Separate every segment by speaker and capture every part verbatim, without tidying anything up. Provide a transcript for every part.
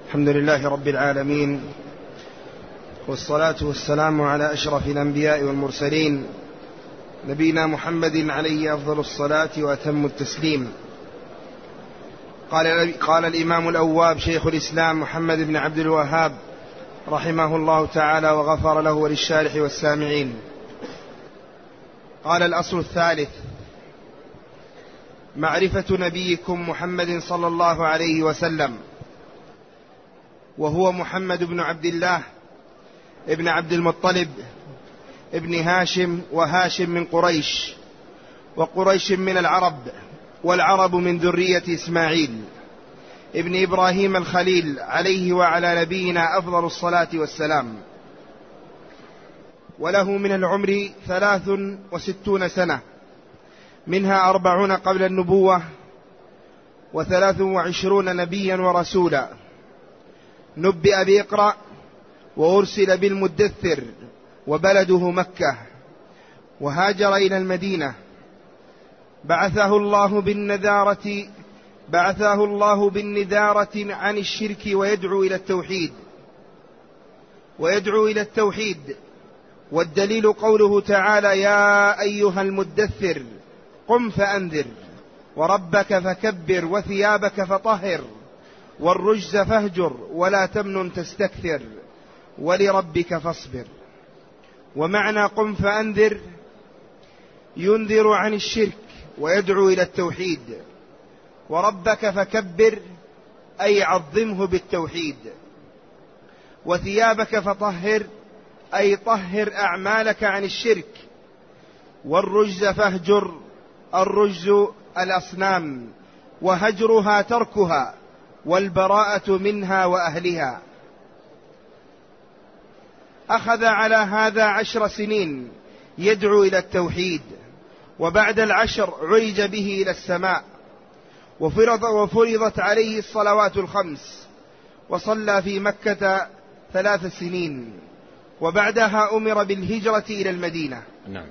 Speaker 1: الحمد لله رب العالمين، والصلاة والسلام على أشرف الأنبياء والمرسلين، نبينا محمد عليه أفضل الصلاة وأتم التسليم. قال, قال الإمام الأواب شيخ الإسلام محمد بن عبد الوهاب رحمه الله تعالى وغفر له وللشارح والسامعين. قال: الأصل الثالث: معرفة نبيكم محمد صلى الله عليه وسلم، وهو محمد بن عبد الله ابن عبد المطلب ابن هاشم، وهاشم من قريش، وقريش من العرب، والعرب من ذرية إسماعيل ابن إبراهيم الخليل عليه وعلى نبينا أفضل الصلاة والسلام. وله من العمر ثلاث وستون سنة، منها أربعون قبل النبوة، وثلاث وعشرون نبيا ورسولا. نبئ بإقرأ، وأرسل بالمدثر، وبلده مكة، وهاجر إلى المدينة. بعثه الله بالنذارة بعثه الله بالنذارة عن الشرك ويدعو إلى التوحيد ويدعو إلى التوحيد والدليل قوله تعالى: يا أيها المدثر قم فأنذر وربك فكبر وثيابك فطهر والرجز فاهجر ولا تمنن تستكثر ولربك فاصبر. ومعنى قم فأنذر ينذر عن الشرك ويدعو إلى التوحيد، وربك فكبر أي عظمه بالتوحيد، وثيابك فطهر أي طهر أعمالك عن الشرك، والرجز فاهجر الرجز الأصنام، وهجرها تركها والبراءة منها وأهلها. أخذ على هذا عشر سنين يدعو إلى التوحيد، وبعد العشر عرج به إلى السماء، وفرض وفرضت عليه الصلوات الخمس، وصلى في مكة ثلاث سنين، وبعدها أمر بالهجرة إلى المدينة.
Speaker 2: نعم.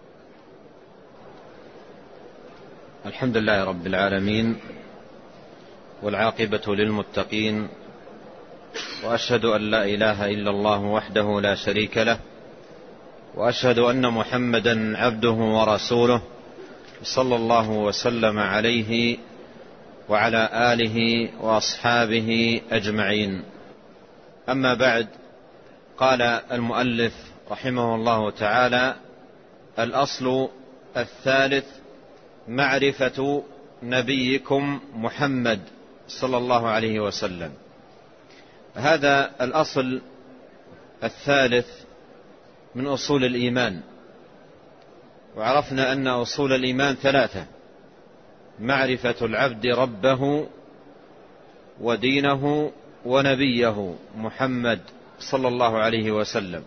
Speaker 2: الحمد لله رب العالمين، والعاقبة للمتقين، وأشهد أن لا إله إلا الله وحده لا شريك له، وأشهد أن محمدا عبده ورسوله، صلى الله وسلم عليه وعلى آله وأصحابه أجمعين. أما بعد، قال المؤلف رحمه الله تعالى: الأصل الثالث: معرفة نبيكم محمد صلى الله عليه وسلم. هذا الأصل الثالث من أصول الإيمان، وعرفنا أن أصول الإيمان ثلاثة: معرفة العبد ربه ودينه ونبيه محمد صلى الله عليه وسلم.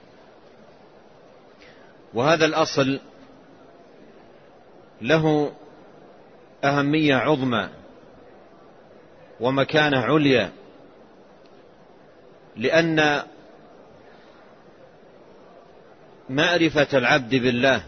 Speaker 2: وهذا الأصل له أهمية عظمى ومكانة عليا، لأن معرفة العبد بالله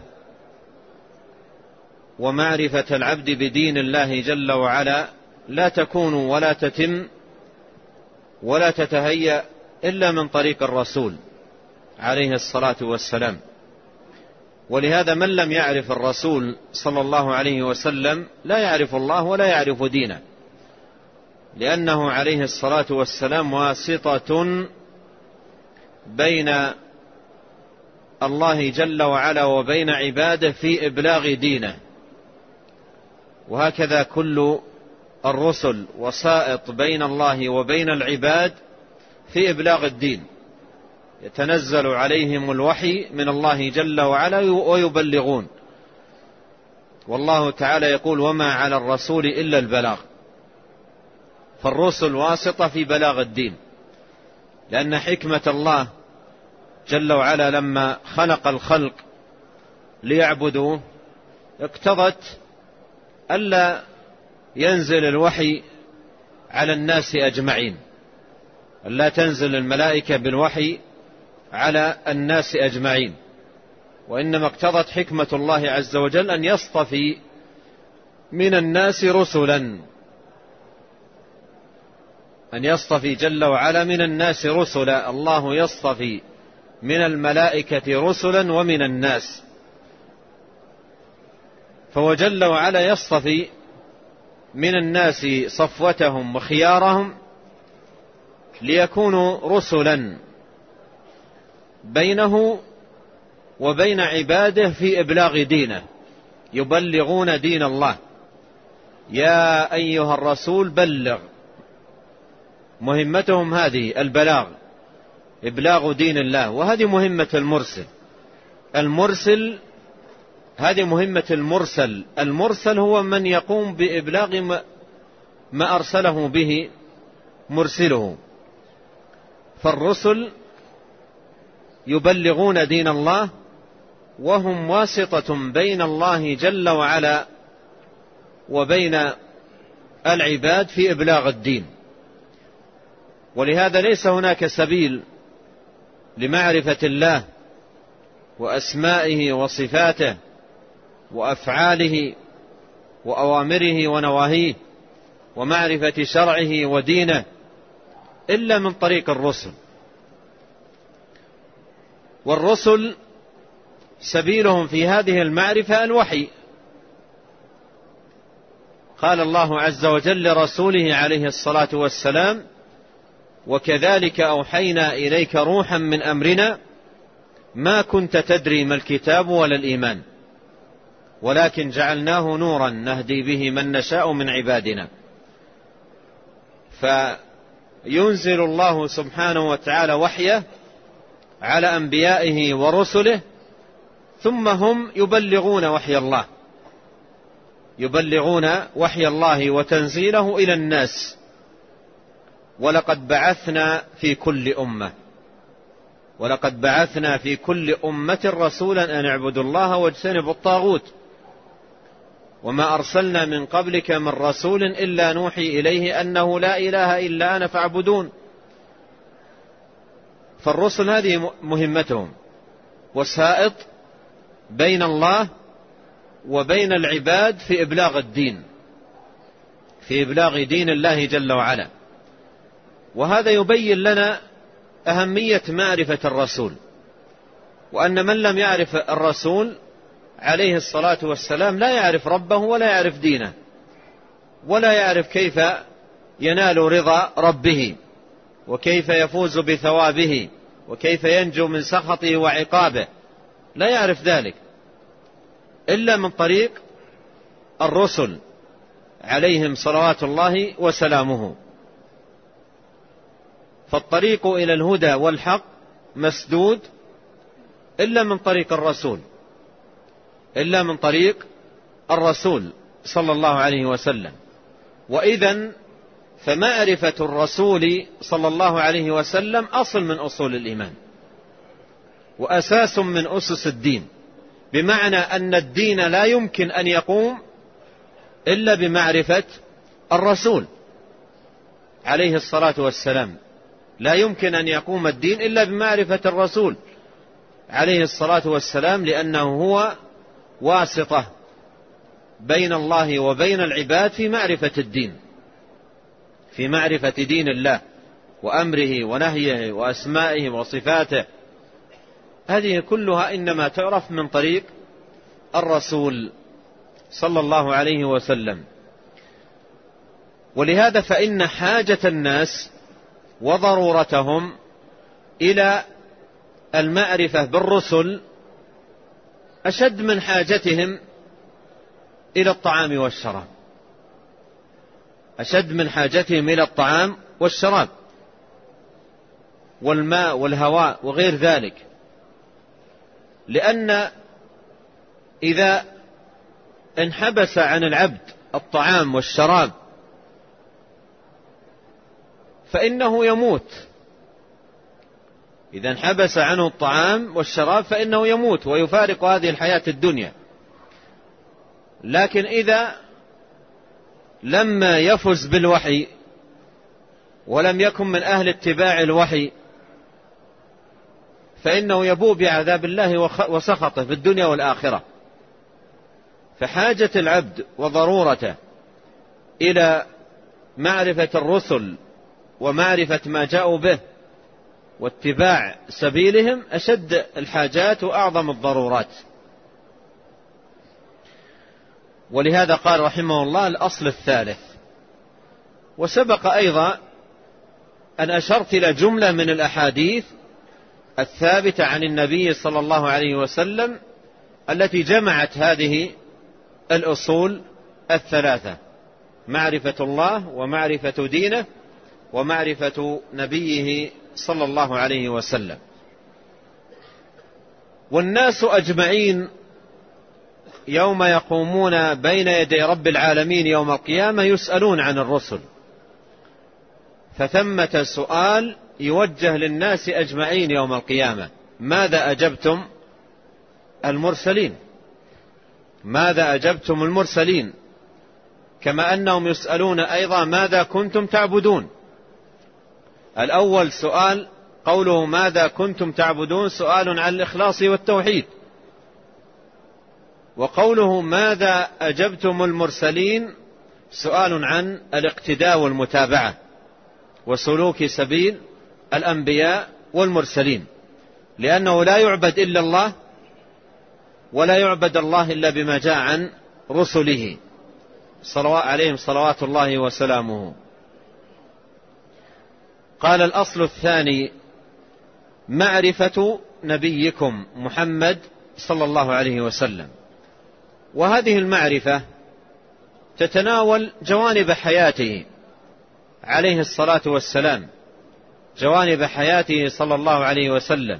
Speaker 2: ومعرفة العبد بدين الله جل وعلا لا تكون ولا تتم ولا تتهيأ إلا من طريق الرسول عليه الصلاة والسلام. ولهذا من لم يعرف الرسول صلى الله عليه وسلم لا يعرف الله ولا يعرف دينه، لأنه عليه الصلاة والسلام واسطة بين الله جل وعلا وبين عباده في إبلاغ دينه. وهكذا كل الرسل وسائط بين الله وبين العباد في إبلاغ الدين، يتنزل عليهم الوحي من الله جل وعلا ويبلغون. والله تعالى يقول: وما على الرسول إلا البلاغ. فالرسل واسطة في بلاغ الدين، لأن حكمة الله جل وعلا لما خلق الخلق ليعبدوه اقتضت ألا ينزل الوحي على الناس أجمعين، ألا تنزل الملائكة بالوحي على الناس أجمعين، وإنما اقتضت حكمة الله عز وجل أن يصطفي من الناس رسلا. أن يصطفي جل وعلا من الناس رسلا. الله يصطفي من الملائكة رسلا ومن الناس، فهو جل وعلا يصطفي من الناس صفوتهم وخيارهم ليكونوا رسلا بينه وبين عباده في إبلاغ دينه، يبلغون دين الله. يا أيها الرسول بلغ، مهمتهم هذه البلاغ، إبلاغ دين الله، وهذه مهمة المرسل. المرسل هذه مهمة المرسل. المرسل هو من يقوم بإبلاغ ما أرسله به مرسله. فالرسل يبلغون دين الله، وهم واسطة بين الله جل وعلا وبين العباد في إبلاغ الدين. ولهذا ليس هناك سبيل لمعرفة الله وأسمائه وصفاته وأفعاله وأوامره ونواهيه ومعرفة شرعه ودينه إلا من طريق الرسل. والرسل سبيلهم في هذه المعرفة الوحي. قال الله عز وجل لرسوله عليه الصلاة والسلام: وكذلك أوحينا إليك روحا من أمرنا ما كنت تدري ما الكتاب ولا الإيمان ولكن جعلناه نورا نهدي به من نشاء من عبادنا. فينزل الله سبحانه وتعالى وحيه على أنبيائه ورسله، ثم هم يبلغون وحي الله، يبلغون وحي الله وتنزيله إلى الناس. ولقد بعثنا في كل أمة ولقد بعثنا في كل أمة رسولا أن اعبدوا الله واجتنبوا الطاغوت وما أرسلنا من قبلك من رسول إلا نوحي إليه أنه لا إله إلا أنا فاعبدون. فالرسل هذه مهمتهم، وسائط بين الله وبين العباد في إبلاغ الدين، في إبلاغ دين الله جل وعلا. وهذا يبين لنا أهمية معرفة الرسول، وأن من لم يعرف الرسول عليه الصلاة والسلام لا يعرف ربه ولا يعرف دينه ولا يعرف كيف ينال رضا ربه وكيف يفوز بثوابه وكيف ينجو من سخطه وعقابه. لا يعرف ذلك إلا من طريق الرسل عليهم صلوات الله وسلامه. فالطريق إلى الهدى والحق مسدود إلا من طريق الرسول إلا من طريق الرسول صلى الله عليه وسلم. وإذن فمعرفة الرسول صلى الله عليه وسلم أصل من أصول الإيمان وأساس من أسس الدين، بمعنى أن الدين لا يمكن أن يقوم إلا بمعرفة الرسول عليه الصلاة والسلام. لا يمكن أن يقوم الدين إلا بمعرفة الرسول عليه الصلاة والسلام، لأنه هو واسطة بين الله وبين العباد في معرفة الدين، في معرفة دين الله وأمره ونهيه وأسمائه وصفاته. هذه كلها إنما تعرف من طريق الرسول صلى الله عليه وسلم. ولهذا فإن حاجة الناس وضرورتهم إلى المعرفة بالرسل أشد من حاجتهم إلى الطعام والشراب، أشد من حاجتهم إلى الطعام والشراب والماء والهواء وغير ذلك. لأن إذا انحبس عن العبد الطعام والشراب فإنه يموت. إذا انحبس عنه الطعام والشراب فإنه يموت ويفارق هذه الحياة الدنيا. لكن إذا لما يفز بالوحي ولم يكن من أهل اتباع الوحي فإنه يبوء بعذاب الله وسخطه في الدنيا والآخرة. فحاجة العبد وضرورته إلى معرفة الرسل ومعرفة ما جاءوا به واتباع سبيلهم أشد الحاجات وأعظم الضرورات. ولهذا قال رحمه الله الأصل الثالث. وسبق أيضا أن أشرت إلى جملة من الأحاديث الثابتة عن النبي صلى الله عليه وسلم التي جمعت هذه الأصول الثلاثة: معرفة الله ومعرفة دينه ومعرفة نبيه صلى الله عليه وسلم. والناس أجمعين يوم يقومون بين يدي رب العالمين يوم القيامة يسألون عن الرسل، فثمة سؤال يوجه للناس أجمعين يوم القيامة: ماذا أجبتم المرسلين؟ ماذا أجبتم المرسلين؟ كما أنهم يسألون أيضا ماذا كنتم تعبدون. الأول سؤال قوله ماذا كنتم تعبدون سؤال عن الإخلاص والتوحيد، وقوله ماذا أجبتم المرسلين سؤال عن الاقتداء والمتابعة وسلوك سبيل الأنبياء والمرسلين، لأنه لا يعبد إلا الله ولا يعبد الله إلا بما جاء عن رسله صلوات عليهم صلوات الله وسلامه. قال الأصل الثاني معرفة نبيكم محمد صلى الله عليه وسلم. وهذه المعرفة تتناول جوانب حياته عليه الصلاة والسلام، جوانب حياته صلى الله عليه وسلم،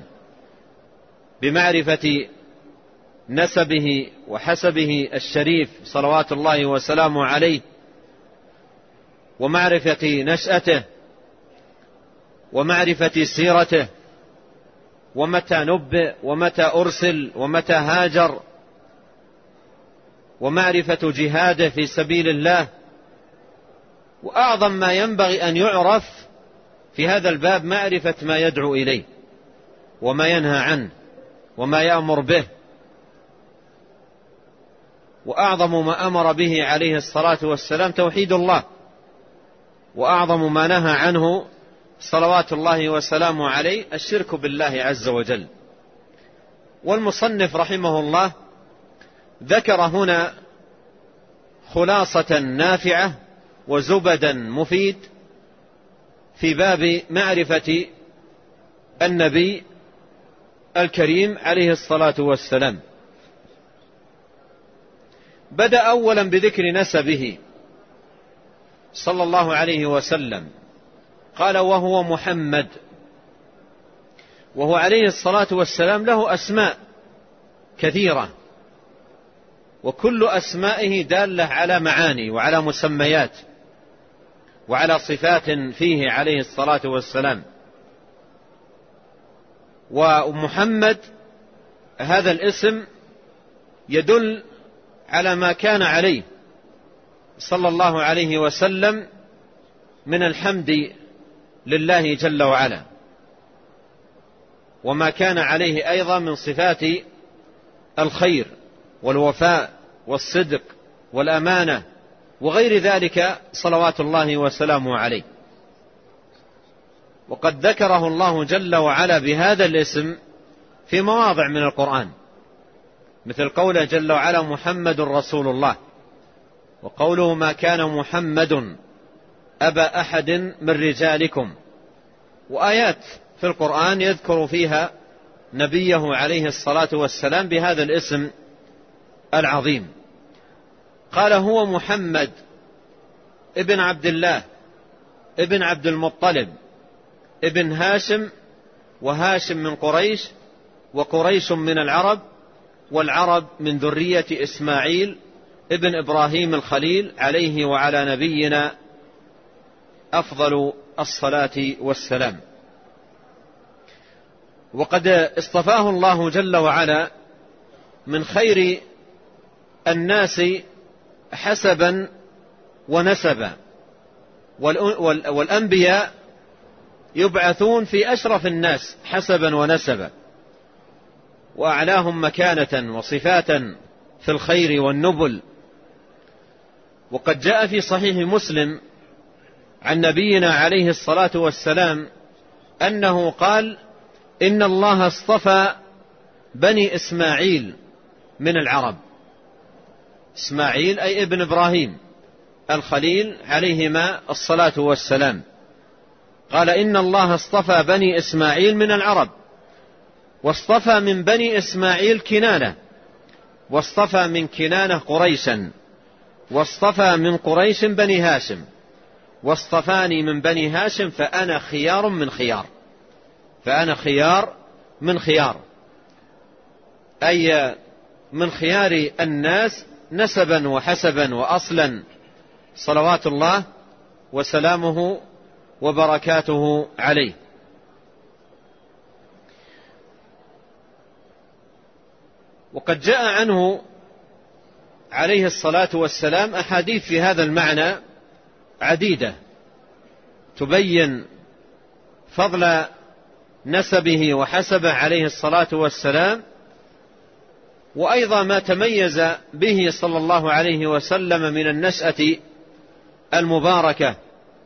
Speaker 2: بمعرفة نسبه وحسبه الشريف صلوات الله وسلامه عليه، ومعرفة نشأته، ومعرفة سيرته، ومتى نبئ ومتى أرسل ومتى هاجر، ومعرفة جهاده في سبيل الله. وأعظم ما ينبغي أن يعرف في هذا الباب معرفة ما يدعو إليه وما ينهى عنه وما يأمر به. وأعظم ما أمر به عليه الصلاة والسلام توحيد الله، وأعظم ما نهى عنه صلوات الله وسلامه عليه الشرك بالله عز وجل. والمصنف رحمه الله ذكر هنا خلاصة نافعة وزبدا مفيد في باب معرفة النبي الكريم عليه الصلاة والسلام. بدأ أولا بذكر نسبه صلى الله عليه وسلم، قال وهو محمد، وهو عليه الصلاة والسلام له أسماء كثيرة، وكل أسمائه دالة على معاني وعلى مسميات وعلى صفات فيه عليه الصلاة والسلام. ومحمد هذا الاسم يدل على ما كان عليه صلى الله عليه وسلم من الحمد لله جل وعلا، وما كان عليه أيضا من صفات الخير والوفاء والصدق والأمانة وغير ذلك صلوات الله وسلامه عليه. وقد ذكره الله جل وعلا بهذا الاسم في مواضع من القرآن، مثل قوله جل وعلا محمد رسول الله، وقوله ما كان محمد أبا أحد من رجالكم، وآيات في القرآن يذكر فيها نبيه عليه الصلاة والسلام بهذا الاسم العظيم. قال هو محمد ابن عبد الله ابن عبد المطلب ابن هاشم، وهاشم من قريش، وقريش من العرب، والعرب من ذرية إسماعيل ابن إبراهيم الخليل عليه وعلى نبينا أفضل الصلاة والسلام. وقد اصطفاه الله جل وعلا من خير الناس حسبا ونسبا، والأنبياء يبعثون في أشرف الناس حسبا ونسبا، وأعلاهم مكانة وصفاتا في الخير والنبل. وقد جاء في صحيح مسلم عن نبينا عليه الصلاة والسلام أنه قال: إن الله اصطفى بني إسماعيل من العرب. إسماعيل أي ابن إبراهيم الخليل عليهما الصلاة والسلام. قال: إن الله اصطفى بني إسماعيل من العرب، واصطفى من بني إسماعيل كنانة، واصطفى من كنانة قريشا، واصطفى من قريش بني هاشم، واصطفاني من بني هاشم فأنا خيار من خيار. فأنا خيار من خيار، أي من خيار الناس نسبا وحسبا وأصلا، صلوات الله وسلامه وبركاته عليه. وقد جاء عنه عليه الصلاة والسلام أحاديث في هذا المعنى عديدة تبين فضل نسبه وحسبه عليه الصلاة والسلام، وأيضا ما تميز به صلى الله عليه وسلم من النشأة المباركة،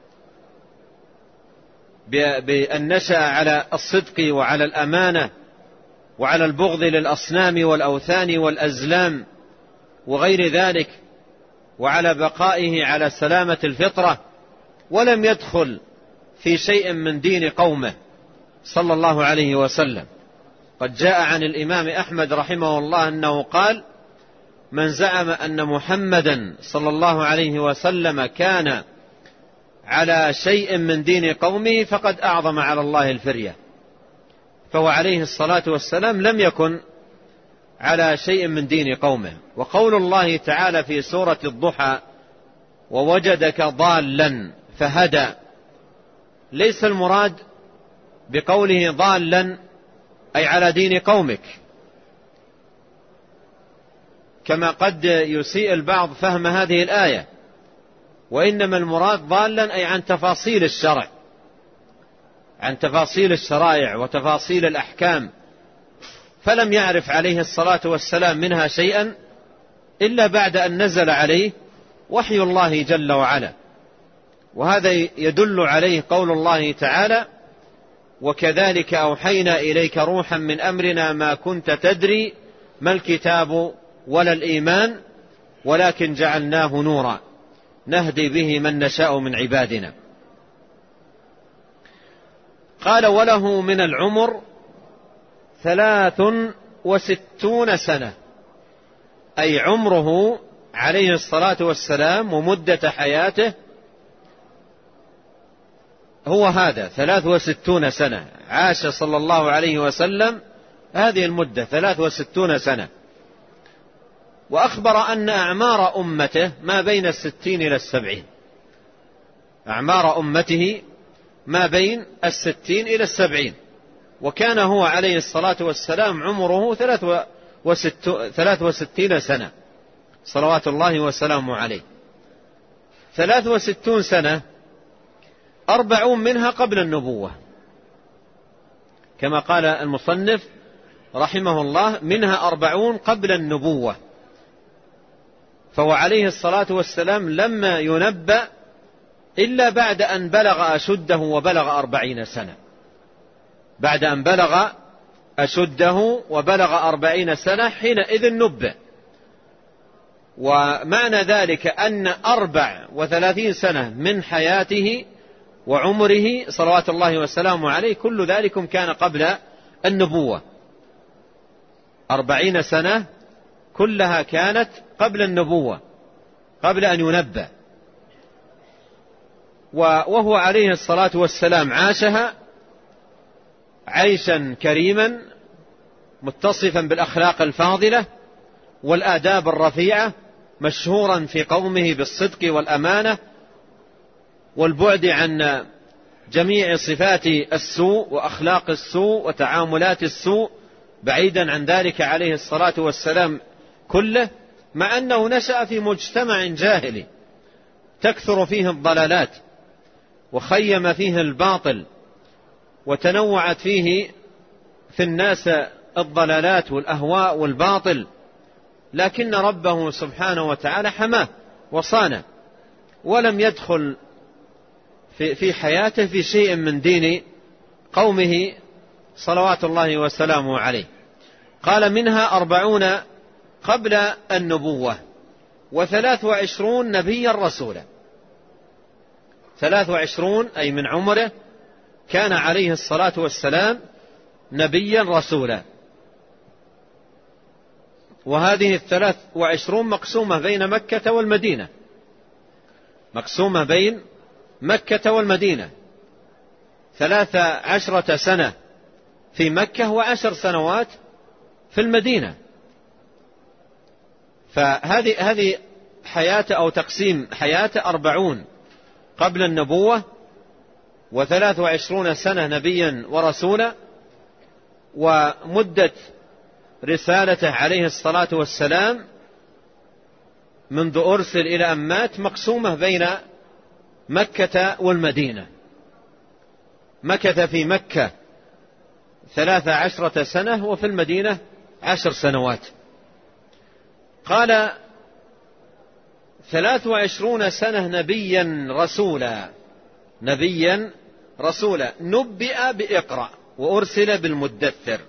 Speaker 2: بأن نشأ على الصدق وعلى الأمانة وعلى البغض للأصنام والأوثان والأزلام وغير ذلك، وعلى بقائه على سلامة الفطرة، ولم يدخل في شيء من دين قومه صلى الله عليه وسلم. قد جاء عن الإمام أحمد رحمه الله أنه قال: من زعم أن محمدا صلى الله عليه وسلم كان على شيء من دين قومه فقد أعظم على الله الفرية. فهو عليه الصلاة والسلام لم يكن على شيء من دين قومه. وقول الله تعالى في سورة الضحى: ووجدك ضالا فهدى، ليس المراد بقوله ضالا أي على دين قومك، كما قد يسيء البعض فهم هذه الآية، وإنما المراد ضالا أي عن تفاصيل الشرع، عن تفاصيل الشرائع وتفاصيل الأحكام، فلم يعرف عليه الصلاة والسلام منها شيئا إلا بعد أن نزل عليه وحي الله جل وعلا. وهذا يدل عليه قول الله تعالى: وكذلك أوحينا إليك روحا من أمرنا ما كنت تدري ما الكتاب ولا الإيمان ولكن جعلناه نورا نهدي به من نشاء من عبادنا. قال: وله من العمر ثلاث وستون سنة، أي عمره عليه الصلاة والسلام ومدة حياته هو هذا ثلاث وستون سنة. عاش صلى الله عليه وسلم هذه المدة ثلاث وستون سنة. وأخبر أن أعمار أمته ما بين الستين إلى السبعين، أعمار أمته ما بين الستين إلى السبعين. وكان هو عليه الصلاة والسلام عمره ثلاث وستين سنة صلوات الله وسلامه عليه. ثلاث وستون سنة أربعون منها قبل النبوة، كما قال المصنف رحمه الله: منها أربعون قبل النبوة. فهو عليه الصلاة والسلام لما ينبأ إلا بعد أن بلغ أشده وبلغ أربعين سنة، بعد أن بلغ أشده وبلغ أربعين سنة حينئذ نبأ. ومعنى ذلك أن أربع وثلاثين سنة من حياته وعمره صلوات الله وسلامه عليه كل ذلك كان قبل النبوة. أربعين سنة كلها كانت قبل النبوة، قبل أن ينبأ. وهو عليه الصلاة والسلام عاشها عيشا كريما متصفا بالأخلاق الفاضلة والآداب الرفيعة، مشهورا في قومه بالصدق والأمانة والبعد عن جميع صفات السوء وأخلاق السوء وتعاملات السوء، بعيدا عن ذلك عليه الصلاة والسلام كله، مع أنه نشأ في مجتمع جاهلي تكثر فيه الضلالات وخيم فيه الباطل وتنوعت فيه في الناس الضلالات والأهواء والباطل، لكن ربه سبحانه وتعالى حماه وصانه، ولم يدخل في في حياته في شيء من دين قومه صلوات الله وسلامه عليه. قال منها أربعون قبل النبوة وثلاث وعشرون نبيا رسولا. ثلاث وعشرون أي من عمره كان عليه الصلاة والسلام نبيا رسولا. وهذه الثلاث وعشرون مقسومة بين مكة والمدينة، مقسومة بين مكة والمدينة، ثلاث عشرة سنة في مكة وعشر سنوات في المدينة. فهذه هذه حياته أو تقسيم حياته أربعون قبل النبوة وثلاث وعشرون سنة نبيا ورسولا، ومدة رسالته عليه الصلاة والسلام منذ أرسل إلى أن مات مقسومة بين مكة والمدينة. مكث في مكة ثلاث عشرة سنة وفي المدينة عشر سنوات. قال ثلاث وعشرون سنة نبيا رسولا، نبيا رسولا نبئ بإقرأ وأرسل بالمدثر.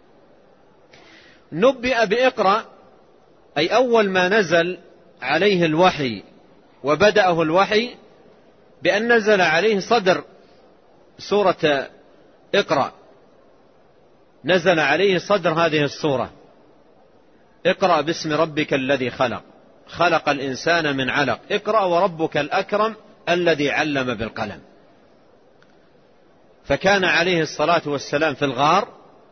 Speaker 2: نبئ بإقرأ أي أول ما نزل عليه الوحي وبدأه الوحي بأن نزل عليه صدر سورة اقرأ، نزل عليه صدر هذه السورة: اقرأ باسم ربك الذي خلق، خلق الإنسان من علق، اقرأ وربك الأكرم الذي علم بالقلم. فكان عليه الصلاة والسلام في الغار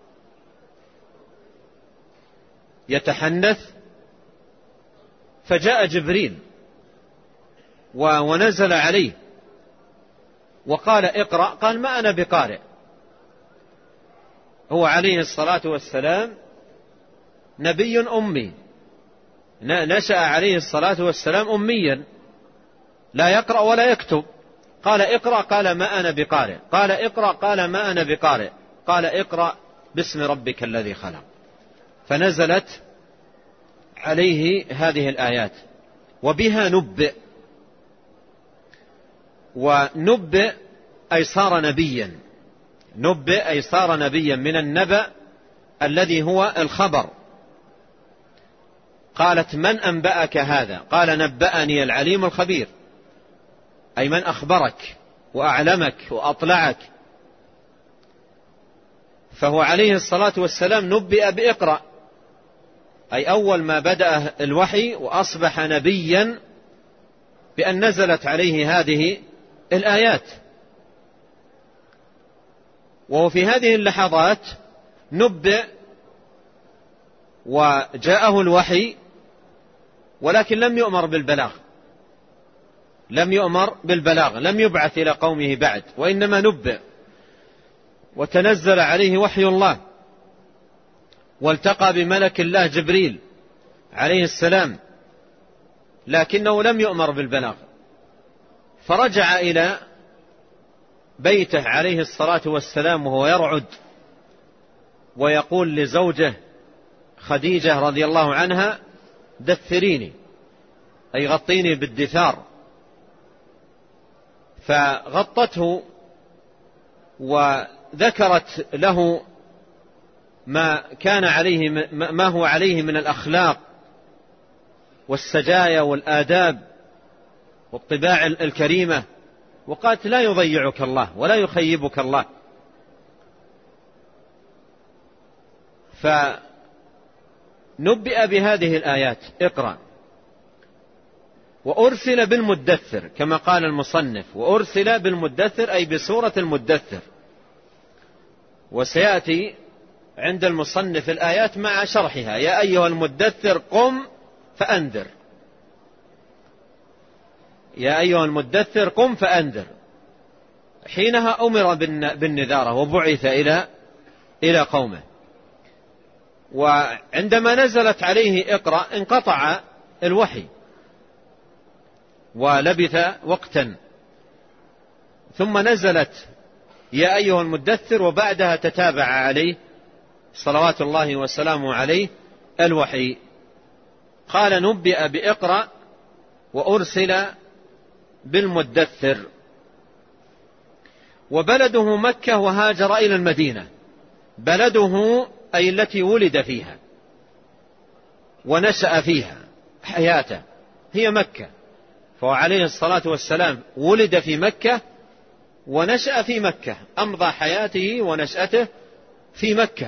Speaker 2: يتحنث، فجاء جبريل ونزل عليه وقال اقرأ، قال ما أنا بقارئ. هو عليه الصلاة والسلام نبي أمي، نشأ عليه الصلاة والسلام أميا لا يقرأ ولا يكتب. قال اقرأ، قال ما أنا بقارئ. قال اقرأ، قال ما أنا بقارئ. قال اقرأ باسم ربك الذي خلق. فنزلت عليه هذه الآيات وبها نبئ. ونبئ أي صار نبيا، نبئ أي صار نبيا من النبأ الذي هو الخبر. قالت من أنبأك هذا؟ قال نبأني العليم الخبير، أي من أخبرك وأعلمك وأطلعك. فهو عليه الصلاة والسلام نبئ بإقرأ، أي أول ما بدأ الوحي وأصبح نبيا بأن نزلت عليه هذه الآيات. وهو في هذه اللحظات نبئ وجاءه الوحي، ولكن لم يؤمر بالبلاغ، لم يؤمر بالبلاغ، لم يبعث إلى قومه بعد، وإنما نبئ وتنزل عليه وحي الله، والتقى بملك الله جبريل عليه السلام، لكنه لم يؤمر بالبلاغ. فرجع إلى بيته عليه الصلاة والسلام وهو يرعد ويقول لزوجه خديجة رضي الله عنها دثريني، أي غطيني بالدثار. فغطته وذكرت له ما كان عليه، ما هو عليه من الأخلاق والسجايا والآداب والطباع الكريمة، وقالت لا يضيعك الله ولا يخيبك الله. فنبئ بهذه الآيات اقرأ. وأرسل بالمدثر كما قال المصنف، وأرسل بالمدثر أي بسورة المدثر. وسيأتي عند المصنف الآيات مع شرحها: يا أيها المدثر قم فأنذر، يا أيها المدثر قم فأنذر. حينها أمر بالنذارة وبعث إلى إلى قومه. وعندما نزلت عليه اقرأ انقطع الوحي ولبث وقتا، ثم نزلت يا أيها المدثر، وبعدها تتابع عليه صلوات الله وسلامه عليه الوحي. قال نبئ بإقرأ وأرسل بالمدثر. وبلده مكة وهاجر إلى المدينة. بلده أي التي ولد فيها ونشأ فيها حياته هي مكة، فهو عليه الصلاة والسلام ولد في مكة ونشأ في مكة، أمضى حياته ونشأته في مكة،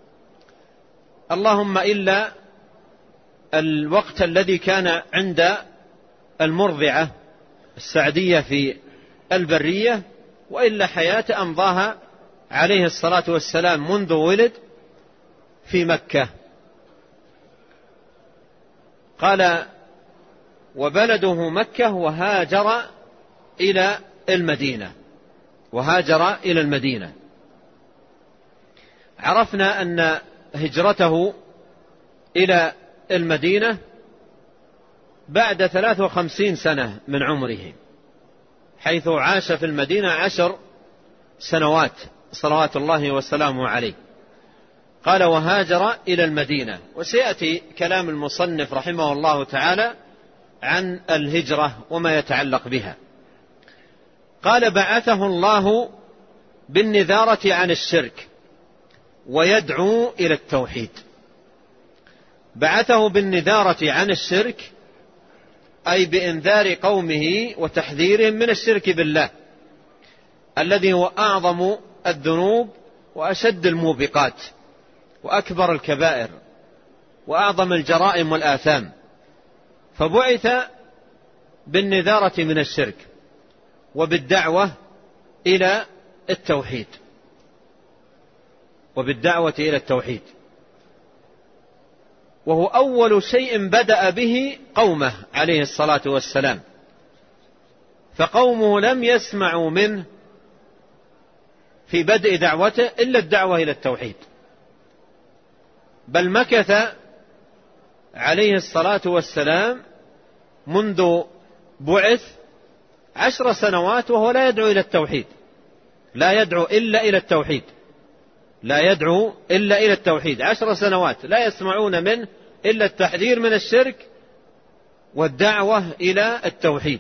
Speaker 2: اللهم إلا الوقت الذي كان عند المرضعة السعدية في البرية، وإلا حياته أمضاها عليه الصلاة والسلام منذ ولد في مكة. قال وبلده مكة وهاجر إلى المدينة وهاجر إلى المدينة. عرفنا أن هجرته إلى المدينة بعد ثلاث وخمسين سنة من عمره، حيث عاش في المدينة عشر سنوات صلوات الله وسلامه عليه. قال وهاجر إلى المدينة، وسيأتي كلام المصنف رحمه الله تعالى عن الهجرة وما يتعلق بها. قال بعثه الله بالنذارة عن الشرك ويدعو إلى التوحيد. بعثه بالنذارة عن الشرك أي بإنذار قومه وتحذيرهم من الشرك بالله الذي هو أعظم الذنوب وأشد الموبقات وأكبر الكبائر وأعظم الجرائم والآثام. فبعث بالنذارة من الشرك وبالدعوة إلى التوحيد وبالدعوة إلى التوحيد وهو أول شيء بدأ به قومه عليه الصلاة والسلام، فقومه لم يسمعوا منه في بدء دعوته إلا الدعوة إلى التوحيد، بل مكث عليه الصلاة والسلام منذ بعث عشر سنوات وهو لا يدعو إلى التوحيد، لا يدعو إلا إلى التوحيد لا يدعو إلا إلى التوحيد عشر سنوات لا يسمعون منه إلا التحذير من الشرك والدعوة إلى التوحيد.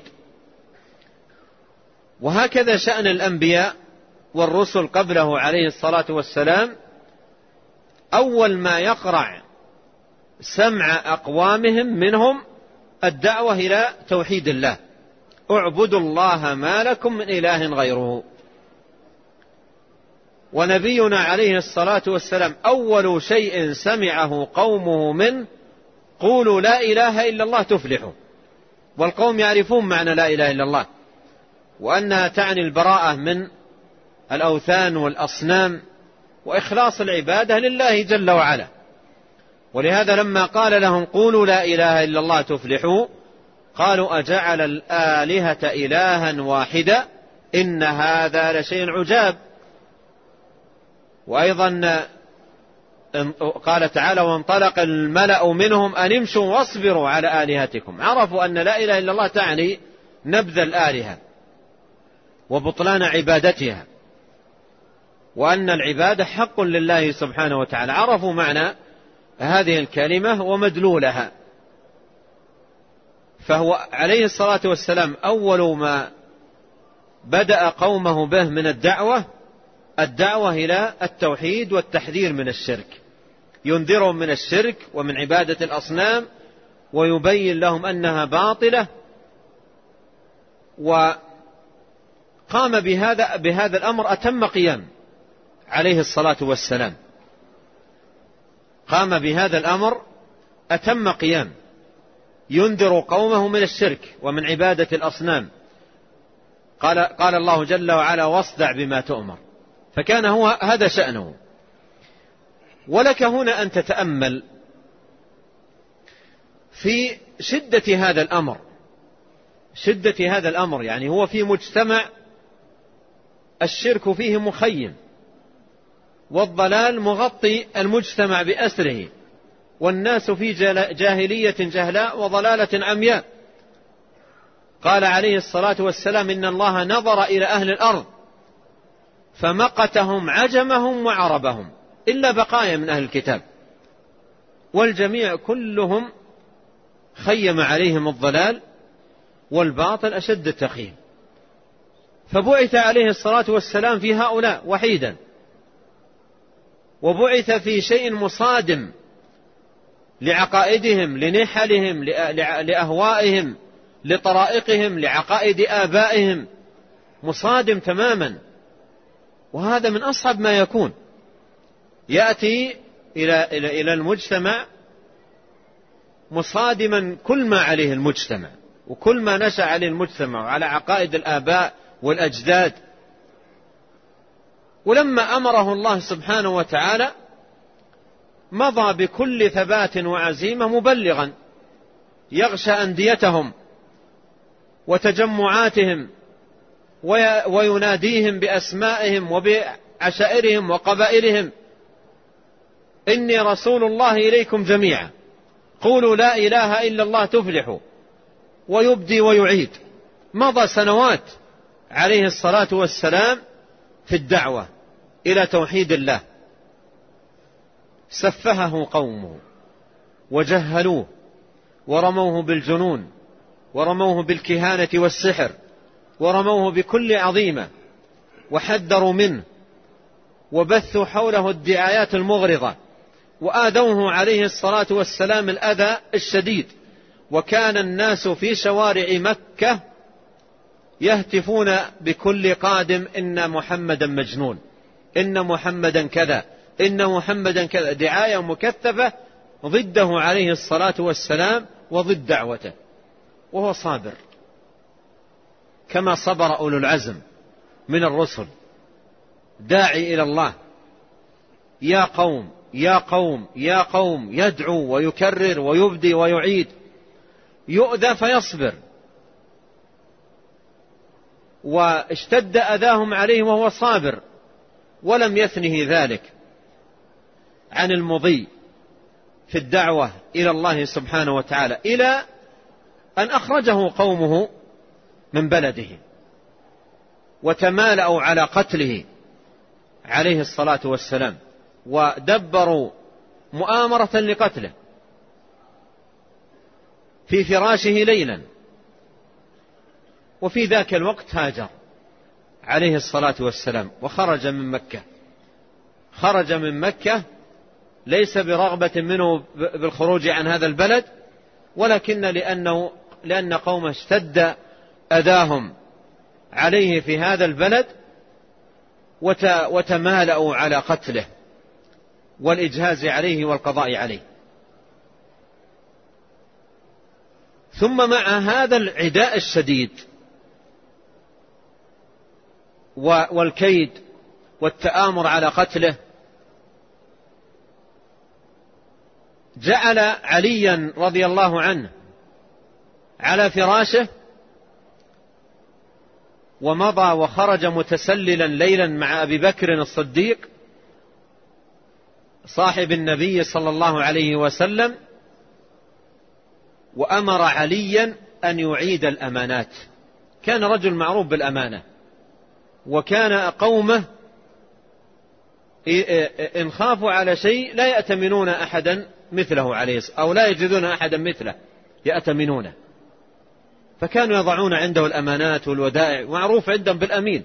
Speaker 2: وهكذا شأن الأنبياء والرسل قبله عليه الصلاة والسلام، أول ما يقرع سمع أقوامهم منهم الدعوة إلى توحيد الله، اعبدوا الله ما لكم من إله غيره. ونبينا عليه الصلاة والسلام أول شيء سمعه قومه منه قولوا لا إله إلا الله تفلحوا، والقوم يعرفون معنى لا إله إلا الله وأنها تعني البراءة من الأوثان والأصنام وإخلاص العبادة لله جل وعلا. ولهذا لما قال لهم قولوا لا إله إلا الله تفلحوا قالوا أجعل الآلهة إلها واحدا إن هذا لشيء عجاب. وأيضا قال تعالى وانطلق الملأ منهم أن امشوا واصبروا على آلهتكم. عرفوا أن لا إله إلا الله تعني نبذ الآلهة وبطلان عبادتها وأن العبادة حق لله سبحانه وتعالى، عرفوا معنى هذه الكلمة ومدلولها. فهو عليه الصلاة والسلام أول ما بدأ قومه به من الدعوة الدعوة إلى التوحيد والتحذير من الشرك، ينذرهم من الشرك ومن عبادة الأصنام ويبين لهم أنها باطلة. وقام بهذا بهذا الأمر أتم قيام عليه الصلاة والسلام، قام بهذا الأمر أتم قيام، ينذر قومه من الشرك ومن عبادة الأصنام. قال, قال الله جل وعلا واصدع بما تؤمر، فكان هو هذا شأنه. ولك هنا أن تتأمل في شدة هذا الأمر، شدة هذا الأمر، يعني هو في مجتمع الشرك فيه مخيم والضلال مغطي المجتمع بأسره، والناس في جاهلية جهلاء وضلالة عمياء. قال عليه الصلاة والسلام إن الله نظر إلى أهل الأرض فمقتهم عجمهم وعربهم إلا بقايا من أهل الكتاب، والجميع كلهم خيم عليهم الضلال والباطل أشد التخييم. فبعث عليه الصلاة والسلام في هؤلاء وحيدا، وبعث في شيء مصادم لعقائدهم، لنحلهم، لأهوائهم، لطرائقهم، لعقائد آبائهم، مصادم تماما. وهذا من أصعب ما يكون، يأتي إلى إلى إلى المجتمع مصادما كل ما عليه المجتمع وكل ما نشأ عليه المجتمع وعلى عقائد الآباء والأجداد. ولما أمره الله سبحانه وتعالى مضى بكل ثبات وعزيمة مبلغا، يغشى أنديتهم وتجمعاتهم ويناديهم بأسمائهم وبعشائرهم وقبائلهم: إني رسول الله إليكم جميعا قولوا لا إله إلا الله تفلحوا، ويبدي ويعيد. مضى سنوات عليه الصلاة والسلام في الدعوة إلى توحيد الله، سفهه قومه وجهلوه ورموه بالجنون ورموه بالكهانة والسحر ورموه بكل عظيمة وحذروا منه وبثوا حوله الدعايات المغرضة وآذوه عليه الصلاة والسلام الأذى الشديد. وكان الناس في شوارع مكة يهتفون بكل قادم: إن محمدا مجنون، إن محمدا كذا، إن محمدا كذا، دعاية مكثفة ضده عليه الصلاة والسلام وضد دعوته، وهو صابر كما صبر أولو العزم من الرسل، داعي إلى الله: يا قوم يا قوم يا قوم، يدعو ويكرر ويبدي ويعيد، يؤذى فيصبر. واشتد أذاهم عليه وهو صابر، ولم يثنه ذلك عن المضي في الدعوة إلى الله سبحانه وتعالى، إلى أن أخرجه قومه من بلده وتمالأوا على قتله عليه الصلاة والسلام، ودبروا مؤامرة لقتله في فراشه ليلا. وفي ذاك الوقت هاجر عليه الصلاة والسلام وخرج من مكة. خرج من مكة ليس برغبة منه بالخروج عن هذا البلد، ولكن لأنه لأن قومه اشتد أذاهم عليه في هذا البلد وتمالأوا على قتله والإجهاز عليه والقضاء عليه. ثم مع هذا العداء الشديد والكيد والتآمر على قتله، جعل عليا رضي الله عنه على فراشه ومضى وخرج متسللا ليلا مع أبي بكر الصديق صاحب النبي صلى الله عليه وسلم، وأمر عليا أن يعيد الأمانات. كان رجل معروف بالأمانة، وكان قومه إن خافوا على شيء لا يأتمنون أحدا مثله عليه، أو لا يجدون أحدا مثله يأتمنونه، فكانوا يضعون عنده الأمانات والودائع، معروف عندهم بالأمين.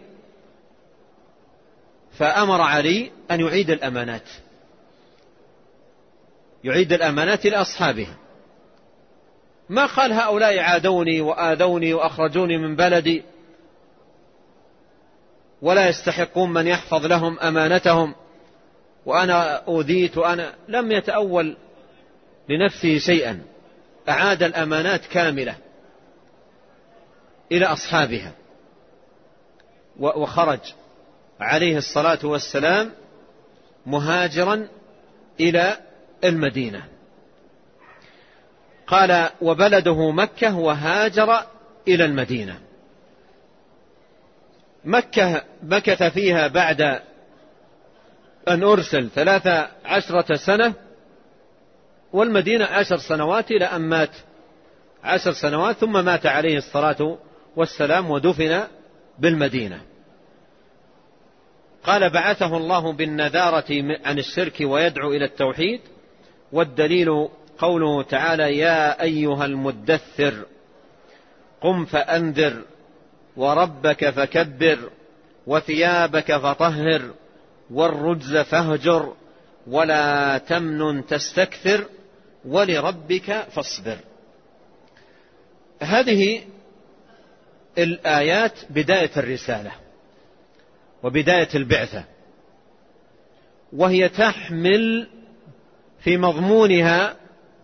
Speaker 2: فأمر علي أن يعيد الأمانات، يعيد الأمانات لأصحابها. ما قال هؤلاء عادوني وآذوني وأخرجوني من بلدي ولا يستحقون من يحفظ لهم أمانتهم وأنا أوذيت، وأنا لم يتأول لنفسه شيئا، أعاد الأمانات كاملة إلى أصحابها. وخرج عليه الصلاة والسلام مهاجرا إلى المدينة. قال: وبلده مكة، وهاجر إلى المدينة. مكة مكث فيها بعد أن أرسل ثلاث عشرة سنة، والمدينة عشر سنوات إلى أن مات عشر سنوات، ثم مات عليه الصلاة والسلام ودفن بالمدينة. قال: بعثه الله بالنذارة عن الشرك ويدعو إلى التوحيد، والدليل قوله تعالى: يا أيها المدثر قم فأنذر وربك فكبر وثيابك فطهر والرجز فاهجر ولا تمنن تستكثر ولربك فاصبر. هذه الآيات بداية الرسالة وبداية البعثة، وهي تحمل في مضمونها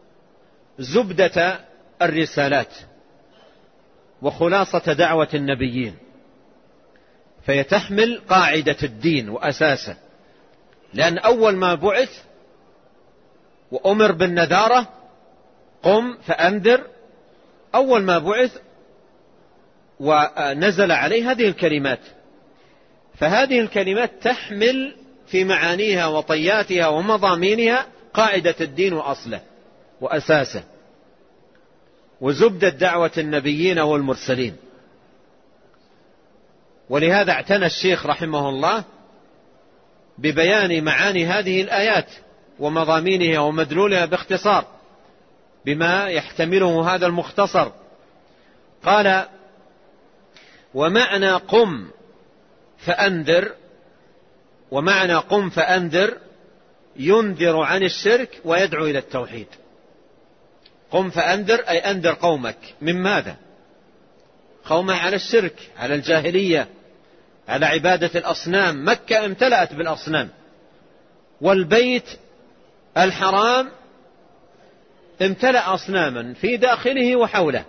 Speaker 2: زبدة الرسالات وخلاصة دعوة النبيين، فهي تحمل قاعدة الدين وأساسه، لأن أول ما بعث وأمر بالنذارة قم فأنذر، أول ما بعث ونزل عليه هذه الكلمات، فهذه الكلمات تحمل في معانيها وطياتها ومضامينها قاعدة الدين وأصله وأساسه وزبدة دعوة النبيين والمرسلين. ولهذا اعتنى الشيخ رحمه الله ببيان معاني هذه الآيات ومضامينها ومدلولها باختصار بما يحتمله هذا المختصر. قال: ومعنى قم فأنذر، ومعنى قم فأنذر ينذر عن الشرك ويدعو إلى التوحيد. قم فأنذر أي أنذر قومك من ماذا؟ قومه على الشرك، على الجاهلية، على عبادة الأصنام. مكة امتلأت بالأصنام، والبيت الحرام امتلأ أصناما في داخله وحوله،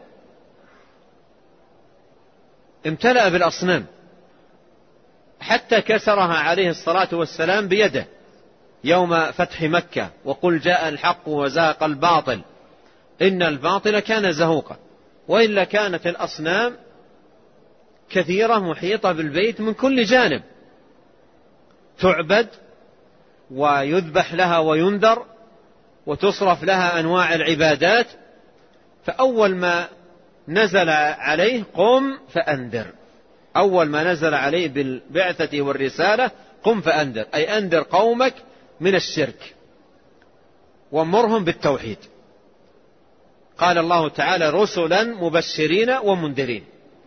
Speaker 2: امتلأ بالأصنام حتى كسرها عليه الصلاة والسلام بيده يوم فتح مكة: وقل جاء الحق وزهق الباطل إن الباطل كان زهوقا. وإلا كانت الأصنام كثيرة محيطة بالبيت من كل جانب، تعبد ويذبح لها وينذر وتصرف لها أنواع العبادات. فأول ما نزل عليه قم فأنذر، أول ما نزل عليه بالبعثة والرسالة قم فأنذر، أي أنذر قومك من الشرك وامرهم بالتوحيد. قال الله تعالى: رسلا مبشرين ومنذرين،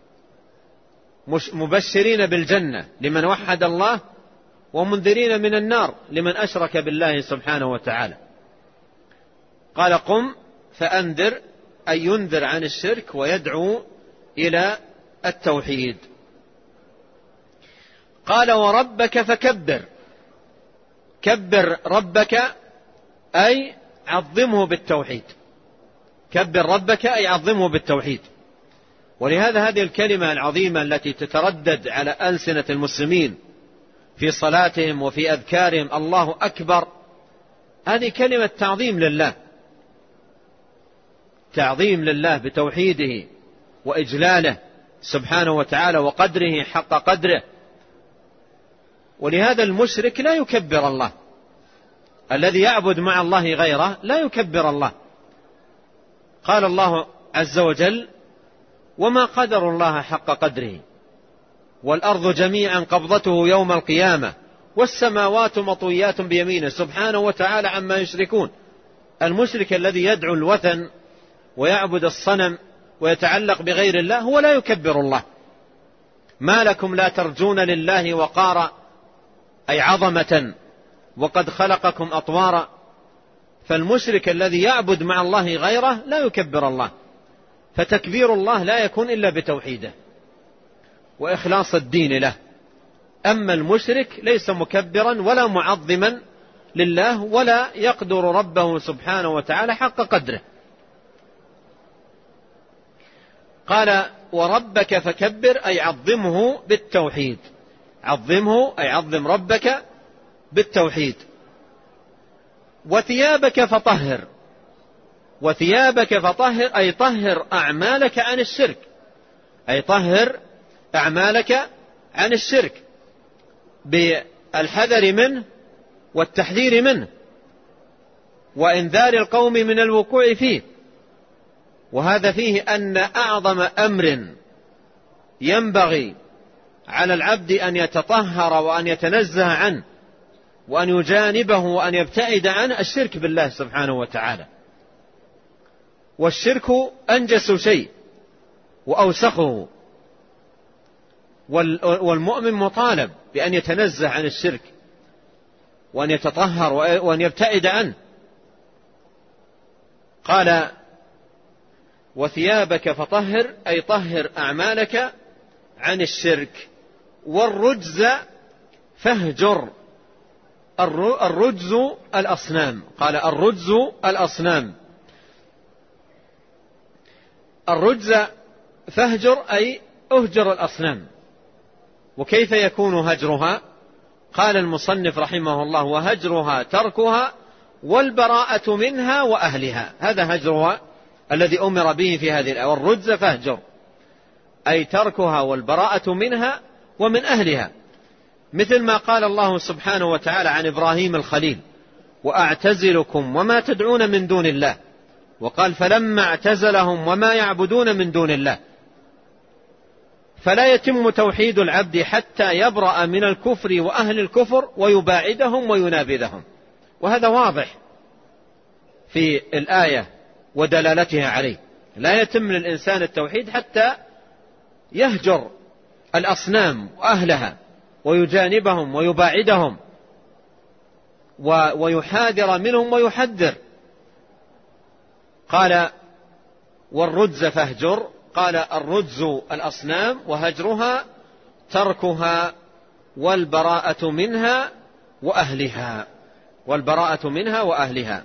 Speaker 2: مبشرين بالجنة لمن وحد الله، ومنذرين من النار لمن أشرك بالله سبحانه وتعالى. قال: قم فأنذر أي ينذر عن الشرك ويدعو إلى التوحيد. قال: وربك فكبر، كبر ربك أي عظمه بالتوحيد، كبر ربك أي عظمه بالتوحيد. ولهذا هذه الكلمة العظيمة التي تتردد على ألسنة المسلمين في صلاتهم وفي أذكارهم: الله أكبر، هذه كلمة تعظيم لله، تعظيم لله بتوحيده وإجلاله سبحانه وتعالى وقدره حق قدره. ولهذا المشرك لا يكبر الله، الذي يعبد مع الله غيره لا يكبر الله. قال الله عز وجل: وما قدر الله حق قدره والأرض جميعا قبضته يوم القيامة والسماوات مطويات بيمينه سبحانه وتعالى عما يشركون. المشرك الذي يدعو الوثن ويعبد الصنم ويتعلق بغير الله هو لا يكبر الله. ما لكم لا ترجون لله وقارا أي عظمة وقد خلقكم أطوارا. فالمشرك الذي يعبد مع الله غيره لا يكبر الله، فتكبير الله لا يكون إلا بتوحيده وإخلاص الدين له. أما المشرك ليس مكبرا ولا معظما لله ولا يقدر ربه سبحانه وتعالى حق قدره. قال: وربك فكبر أي عظمه بالتوحيد، عظمه أي عظم ربك بالتوحيد. وثيابك فطهر، وثيابك فطهر أي طهر أعمالك عن الشرك، أي طهر أعمالك عن الشرك بالحذر منه والتحذير منه وإنذار القوم من الوقوع فيه. وهذا فيه أن أعظم أمر ينبغي على العبد أن يتطهر وأن يتنزه عنه وأن يجانبه وأن يبتعد عنه الشرك بالله سبحانه وتعالى. والشرك أنجس شيء وأوسخه، والمؤمن مطالب بأن يتنزه عن الشرك وأن يتطهر وأن يبتعد عنه. قال وثيابك فطهر، أي طهر أعمالك عن الشرك، والرجز فاهجر. الرجز الأصنام، قال الرجز الأصنام. الرجز فاهجر أي أهجر الأصنام. وكيف يكون هجرها؟ قال المصنف رحمه الله وهجرها تركها والبراءة منها وأهلها. هذا هجرها الذي أمر به في هذه الآية. والرجز فاهجر أي تركها والبراءة منها ومن أهلها، مثل ما قال الله سبحانه وتعالى عن إبراهيم الخليل وأعتزلكم وما تدعون من دون الله، وقال فلما اعتزلهم وما يعبدون من دون الله. فلا يتم توحيد العبد حتى يبرأ من الكفر وأهل الكفر ويباعدهم وينابذهم، وهذا واضح في الآية ودلالتها عليه. لا يتم للإنسان التوحيد حتى يهجر الأصنام وأهلها ويجانبهم ويباعدهم ويحاذر منهم ويحذر. قال والرجز فاهجر، قال الرجز الأصنام وهجرها تركها والبراءة منها وأهلها، والبراءة منها وأهلها.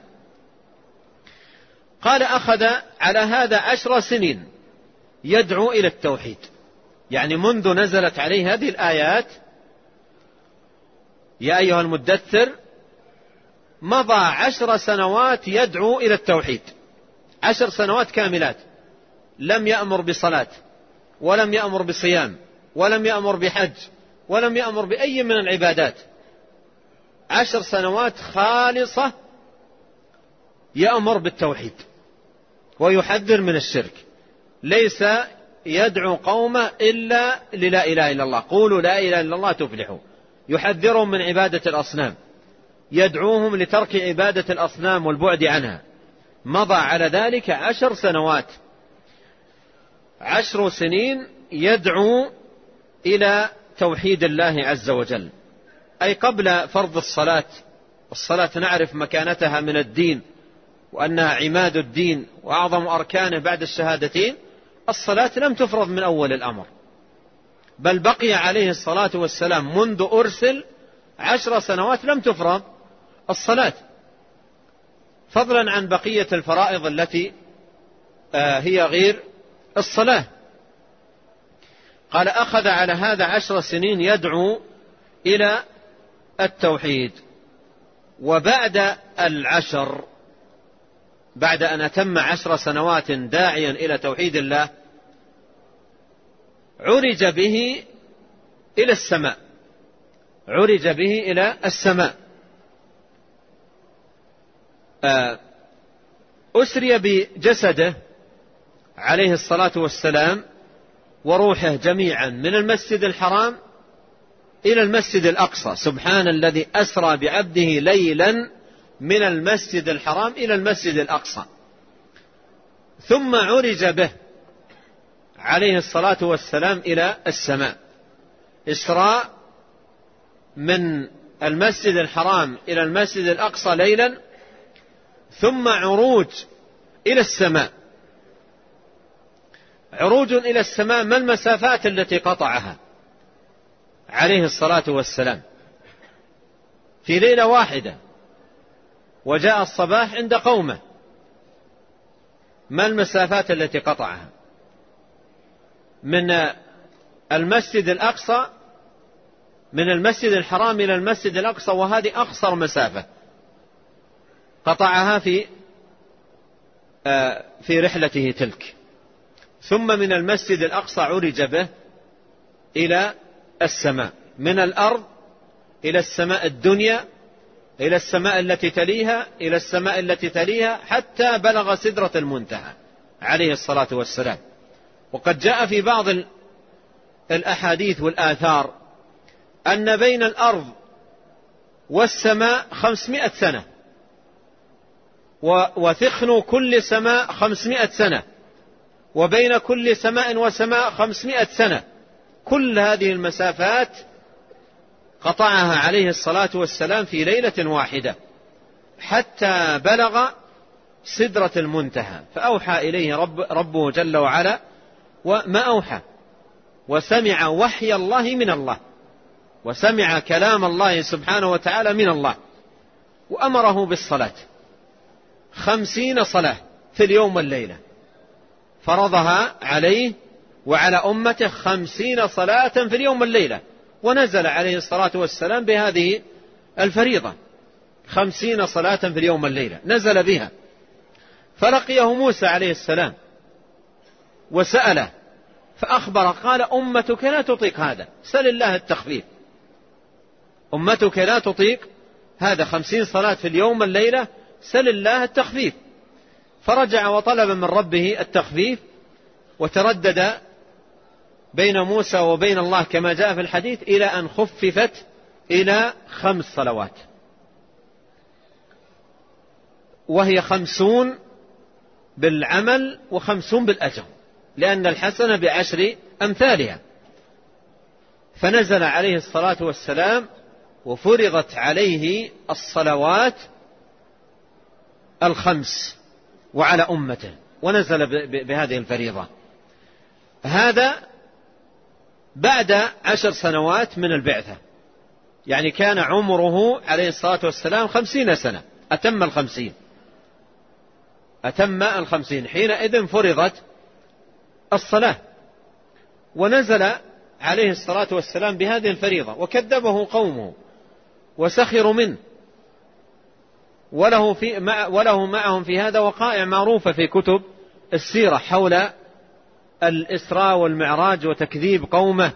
Speaker 2: قال أخذ على هذا عشر سنين يدعو إلى التوحيد، يعني منذ نزلت عليه هذه الآيات يا أيها المدثر مضى عشر سنوات يدعو إلى التوحيد، عشر سنوات كاملات. لم يأمر بصلاة ولم يأمر بصيام ولم يأمر بحج ولم يأمر بأي من العبادات، عشر سنوات خالصة يأمر بالتوحيد ويحذر من الشرك. ليس يدعو قومه إلا للا إله إلا الله، قولوا لا إله إلا الله تفلحوا. يحذرهم من عبادة الأصنام، يدعوهم لترك عبادة الأصنام والبعد عنها. مضى على ذلك عشر سنوات، عشر سنين يدعو إلى توحيد الله عز وجل، أي قبل فرض الصلاة. الصلاة نعرف مكانتها من الدين وأنها عماد الدين وأعظم أركانه بعد الشهادتين. الصلاة لم تفرض من أول الأمر، بل بقي عليه الصلاة والسلام منذ أرسل عشر سنوات لم تفرض الصلاة، فضلا عن بقية الفرائض التي هي غير الصلاة. قال أخذ على هذا عشر سنين يدعو إلى التوحيد. وبعد العشر، بعد أن أتم عشر سنوات داعيا إلى توحيد الله، عرج به إلى السماء، عرج به إلى السماء. أسري بجسده عليه الصلاة والسلام وروحه جميعا من المسجد الحرام إلى المسجد الأقصى. سبحان الذي أسرى بعبده ليلا من المسجد الحرام إلى المسجد الأقصى. ثم عرج به عليه الصلاة والسلام إلى السماء. إسراء من المسجد الحرام إلى المسجد الأقصى ليلا، ثم عروج إلى السماء. عروج إلى السماء، ما المسافات التي قطعها عليه الصلاة والسلام في ليلة واحدة؟ وجاء الصباح عند قومه، ما المسافات التي قطعها من المسجد الأقصى، من المسجد الحرام إلى المسجد الأقصى، وهذه أقصر مسافة قطعها في في رحلته تلك. ثم من المسجد الأقصى عرج به إلى السماء، من الأرض إلى السماء الدنيا، إلى السماء التي تليها، إلى السماء التي تليها، حتى بلغ سدرة المنتهى عليه الصلاة والسلام. وقد جاء في بعض الأحاديث والآثار أن بين الأرض والسماء خمسمائة سنة، وثخن كل سماء خمسمائة سنة، وبين كل سماء وسماء خمسمائة سنة، كل هذه المسافات قطعها عليه الصلاة والسلام في ليلة واحدة حتى بلغ سدرة المنتهى، فأوحى إليه رب ربه جل وعلا وما أوحى، وسمع وحي الله من الله، وسمع كلام الله سبحانه وتعالى من الله، وأمره بالصلاة خمسين صلاة في اليوم والليلة، فرضها عليه وعلى أمته خمسين صلاة في اليوم والليلة، ونزل عليه الصلاة والسلام بهذه الفريضة خمسين صلاة في اليوم والليلة نزل بها. فلقيه موسى عليه السلام وسأله فأخبر قال أمتك لا تطيق هذا، سل الله التخفيف، أمتك لا تطيق هذا خمسين صلاة في اليوم والليلة، سل الله التخفيف. فرجع وطلب من ربه التخفيف، وتردد بين موسى وبين الله كما جاء في الحديث إلى أن خففت إلى خمس صلوات، وهي خمسون بالعمل وخمسون بالأجر، لأن الحسنة بعشر أمثالها. فنزل عليه الصلاة والسلام وفرضت عليه الصلوات الخمس وعلى أمته، ونزل بهذه الفريضة. هذا بعد عشر سنوات من البعثة، يعني كان عمره عليه الصلاة والسلام خمسين سنة، أتم الخمسين أتم الخمسين حينئذ فرضت الصلاة، ونزل عليه الصلاة والسلام بهذه الفريضة، وكذبه قومه وسخروا منه، وله, في مع وله معهم في هذا وقائع معروفة في كتب السيرة حول الإسراء والمعراج وتكذيب قومه،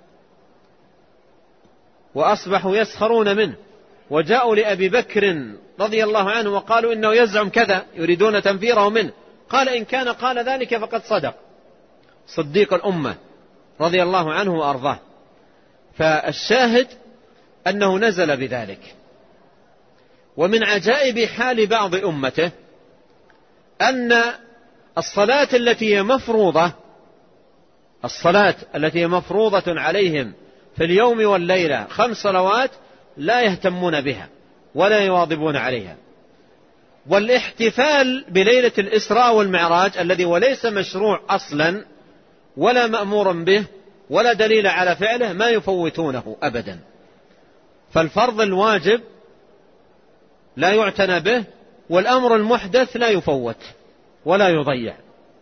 Speaker 2: وأصبحوا يسخرون منه، وجاءوا لأبي بكر رضي الله عنه وقالوا إنه يزعم كذا، يريدون تنفيره منه، قال إن كان قال ذلك فقد صدق، صديق الأمة رضي الله عنه وأرضاه. فالشاهد أنه نزل بذلك. ومن عجائب حال بعض أمته أن الصلاة التي هي مفروضة الصلاة التي هي مفروضة عليهم في اليوم والليلة خمس صلوات لا يهتمون بها ولا يواظبون عليها. والاحتفال بليلة الإسراء والمعراج الذي وليس مشروع أصلا ولا مأمور به ولا دليل على فعله ما يفوتونه أبدا. فالفرض الواجب لا يعتنى به، والأمر المحدث لا يفوت ولا يضيع.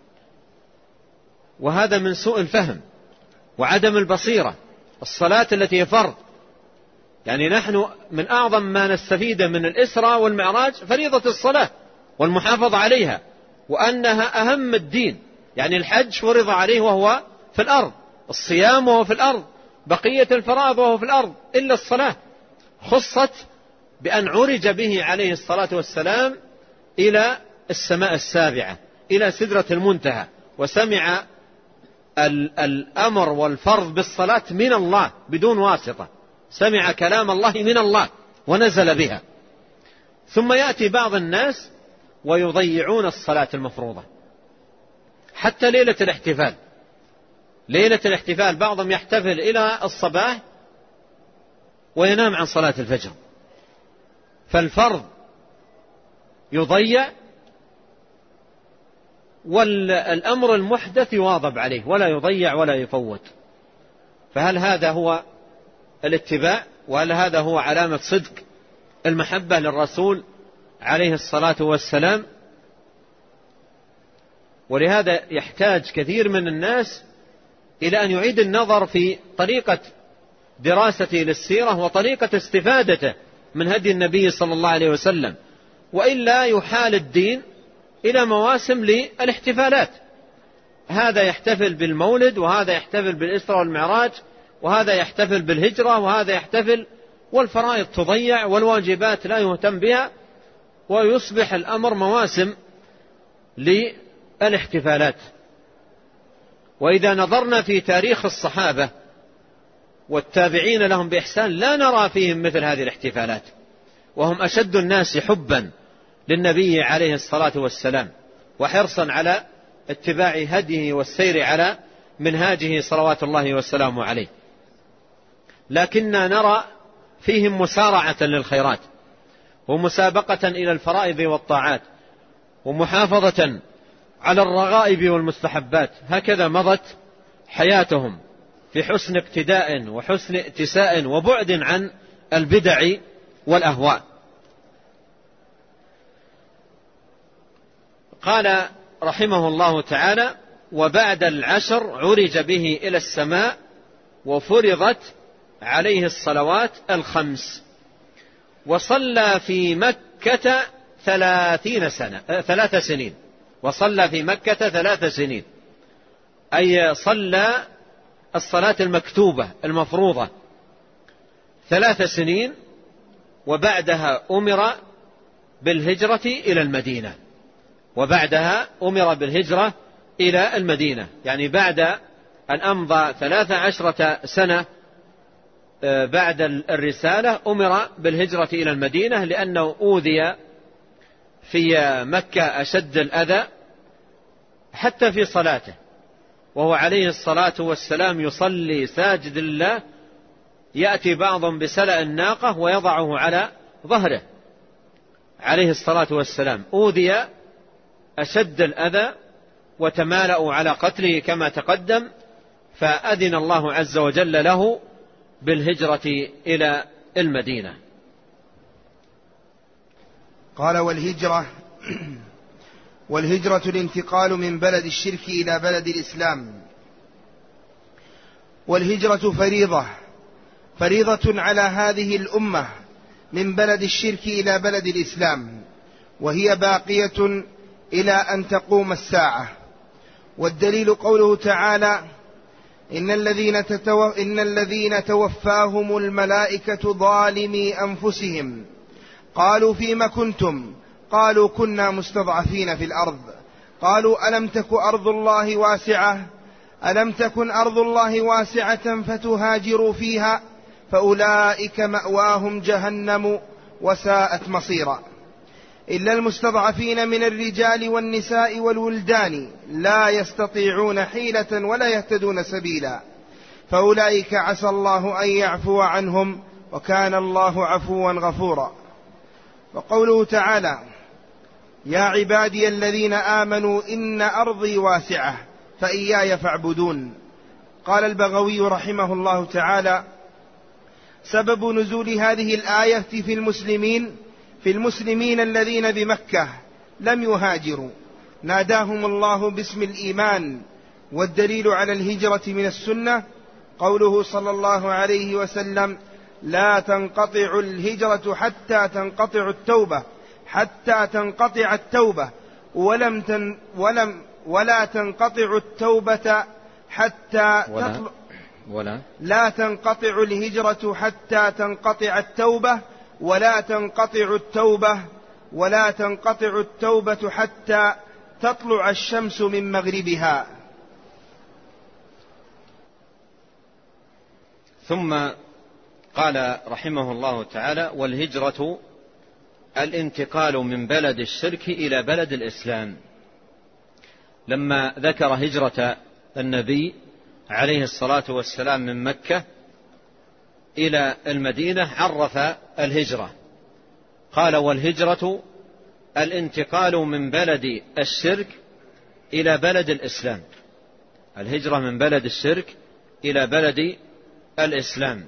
Speaker 2: وهذا من سوء الفهم وعدم البصيرة. الصلاة التي هي فرض، يعني نحن من أعظم ما نستفيد من الإسراء والمعراج فريضة الصلاة والمحافظة عليها، وأنها أهم الدين. يعني الحج فرض عليه وهو في الأرض، الصيام وهو في الأرض، بقية الفرائض وهو في الأرض، إلا الصلاة خصت بأن عرج به عليه الصلاة والسلام إلى السماء السابعة، إلى سدرة المنتهى، وسمع الأمر والفرض بالصلاة من الله بدون واسطة، سمع كلام الله من الله ونزل بها. ثم يأتي بعض الناس ويضيعون الصلاة المفروضة حتى ليلة الاحتفال. ليلة الاحتفال بعضهم يحتفل إلى الصباح وينام عن صلاة الفجر، فالفرض يضيع والأمر المحدث يواظب عليه ولا يضيع ولا يفوت. فهل هذا هو الاتباع؟ وهل هذا هو علامة صدق المحبة للرسول عليه الصلاة والسلام؟ ولهذا يحتاج كثير من الناس إلى أن يعيد النظر في طريقة دراسته للسيرة وطريقة استفادته من هدي النبي صلى الله عليه وسلم، وإلا يحال الدين إلى مواسم للاحتفالات. هذا يحتفل بالمولد، وهذا يحتفل بالإسراء والمعراج، وهذا يحتفل بالهجرة، وهذا يحتفل، والفرائض تضيع والواجبات لا يهتم بها، ويصبح الأمر مواسم للاحتفالات. وإذا نظرنا في تاريخ الصحابة والتابعين لهم بإحسان لا نرى فيهم مثل هذه الاحتفالات، وهم أشد الناس حبا للنبي عليه الصلاة والسلام وحرصا على اتباع هديه والسير على منهاجه صلوات الله والسلام عليه، لكننا نرى فيهم مسارعة للخيرات ومسابقة إلى الفرائض والطاعات ومحافظة على الرغائب والمستحبات. هكذا مضت حياتهم في حسن اقتداء وحسن ائتساء وبعد عن البدع والأهواء. قال رحمه الله تعالى: وبعد العشر عرج به إلى السماء وفرضت عليه الصلوات الخمس، وصلى في مكة ثلاثين سنة ثلاث سنين وصلى في مكة ثلاث سنين أي صلى الصلاة المكتوبة المفروضة ثلاث سنين، وبعدها أمر بالهجرة إلى المدينة وبعدها أمر بالهجرة إلى المدينة يعني بعد أن أمضى ثلاث عشرة سنة بعد الرسالة أمر بالهجرة إلى المدينة، لأنه أوذي في مكة أشد الأذى حتى في صلاته، وهو عليه الصلاة والسلام يصلي ساجد لله، يأتي بعضهم بسلأ الناقة ويضعه على ظهره عليه الصلاة والسلام، أوذي أشد الأذى وتمالأوا على قتله كما تقدم، فأذن الله عز وجل له بالهجرة إلى المدينة.
Speaker 1: قال: والهجرة والهجرة الانتقال من بلد الشرك إلى بلد الإسلام. والهجرة فريضة فريضة على هذه الأمة من بلد الشرك إلى بلد الإسلام، وهي باقية إلى أن تقوم الساعة. والدليل قوله تعالى: إن الذين, تتو... إن الذين توفاهم الملائكة ظالمي أنفسهم قالوا فيما كنتم قالوا كنا مستضعفين في الأرض قالوا ألم تك أرض الله واسعة ألم تكن أرض الله واسعة فتهاجروا فيها فأولئك مأواهم جهنم وساءت مصيرا. إلا المستضعفين من الرجال والنساء والولدان لا يستطيعون حيلة ولا يهتدون سبيلا فأولئك عسى الله أن يعفو عنهم وكان الله عفوا غفورا. وقوله تعالى: يا عبادي الذين آمنوا إن أرضي واسعة فإياي فاعبدون. قال البغوي رحمه الله تعالى: سبب نزول هذه الآية في المسلمين في المسلمين الذين بمكة لم يهاجروا، ناداهم الله باسم الإيمان. والدليل على الهجرة من السنة قوله صلى الله عليه وسلم: لا تنقطع الهجرة حتى تنقطع التوبة حتى تنقطع التوبة ولم تن ولم ولا تنقطع التوبة حتى
Speaker 2: ولا
Speaker 1: تطلع
Speaker 2: ولا
Speaker 1: لا تنقطع الهجرة حتى تنقطع التوبة ولا تنقطع التوبة ولا تنقطع التوبة حتى تطلع الشمس من مغربها.
Speaker 2: ثم قال رحمه الله تعالى: والهجرة الانتقال من بلد الشرك إلى بلد الإسلام. لما ذكر هجرة النبي عليه الصلاة والسلام من مكة إلى المدينة عرف الهجرة، قال: والهجرة الانتقال من بلد الشرك إلى بلد الإسلام. الهجرة من بلد الشرك إلى بلد الإسلام،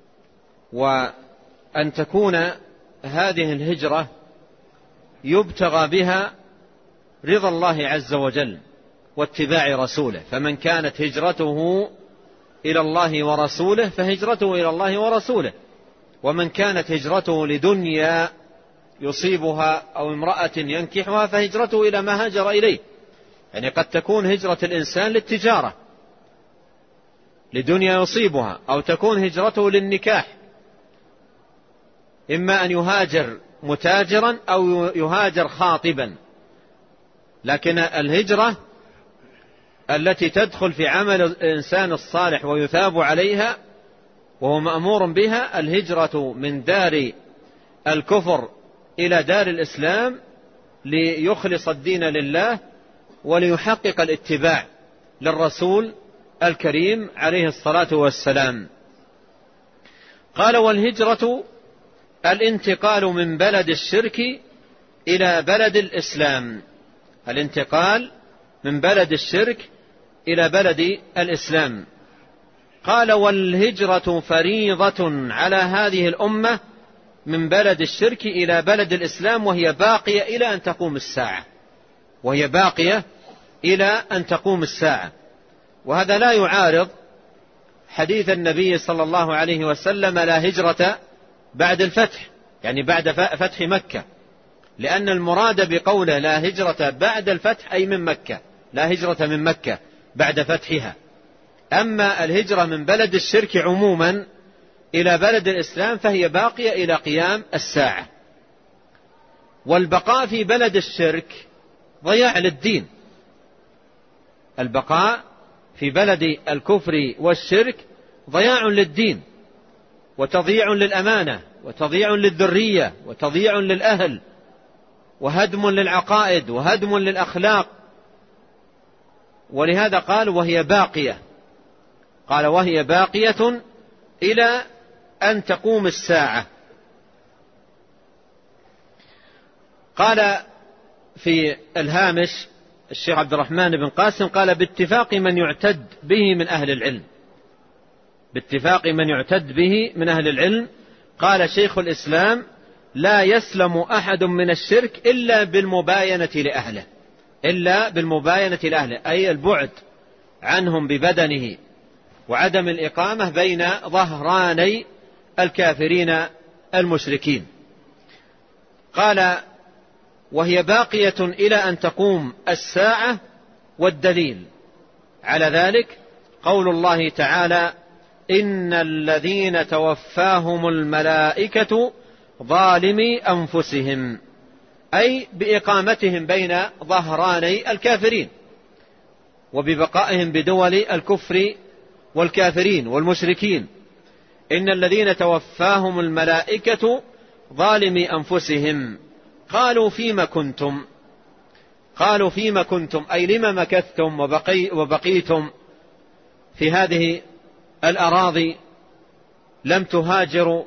Speaker 2: وأن تكون هذه الهجرة يبتغى بها رضا الله عز وجل واتباع رسوله، فمن كانت هجرته إلى الله ورسوله فهجرته إلى الله ورسوله، ومن كانت هجرته لدنيا يصيبها أو امرأة ينكحها فهجرته إلى ما هاجر إليه. يعني قد تكون هجرة الإنسان للتجارة لدنيا يصيبها، أو تكون هجرته للنكاح، إما أن يهاجر متاجرا أو يهاجر خاطبا. لكن الهجرة التي تدخل في عمل الإنسان الصالح ويثاب عليها وهو مأمور بها، الهجرة من دار الكفر إلى دار الإسلام ليخلص الدين لله وليحقق الاتباع للرسول الكريم عليه الصلاة والسلام. قال: والهجرة الانتقال من بلد الشرك إلى بلد الإسلام. الانتقال من بلد الشرك إلى بلد الإسلام. قال: والهجرة فريضة على هذه الأمة من بلد الشرك إلى بلد الإسلام، وهي باقية إلى أن تقوم الساعة وهي باقية إلى أن تقوم الساعة. وهذا لا يعارض حديث النبي صلى الله عليه وسلم: لا هجرة بعد الفتح، يعني بعد فتح مكة، لأن المراد بقوله لا هجرة بعد الفتح أي من مكة، لا هجرة من مكة بعد فتحها. أما الهجرة من بلد الشرك عموما إلى بلد الإسلام فهي باقية إلى قيام الساعة. والبقاء في بلد الشرك ضياع للدين، البقاء في بلد الكفر والشرك ضياع للدين، وتضييع للأمانة، وتضييع للذرية، وتضييع للأهل، وهدم للعقائد، وهدم للأخلاق. ولهذا قال: وهي باقية. قال: وهي باقية إلى أن تقوم الساعة. قال في الهامش الشيخ عبد الرحمن بن قاسم: قال: باتفاق من يعتد به من أهل العلم، باتفاق من يعتد به من أهل العلم. قال شيخ الإسلام: لا يسلم أحد من الشرك إلا بالمباينة لأهله، إلا بالمباينة لأهله، أي البعد عنهم ببدنه، وعدم الإقامة بين ظهراني الكافرين المشركين. قال: وهي باقية إلى أن تقوم الساعة. والدليل على ذلك قول الله تعالى: إن الذين توفاهم الملائكة ظالمي أنفسهم، أي بإقامتهم بين ظهراني الكافرين، وببقائهم بدول الكفر والكافرين والمشركين. إن الذين توفاهم الملائكة ظالمي أنفسهم. قالوا: فيما كنتم؟ قالوا: فيما كنتم أي لما مكثتم وبقي وبقيتم في هذه الأراضي لم تهاجروا؟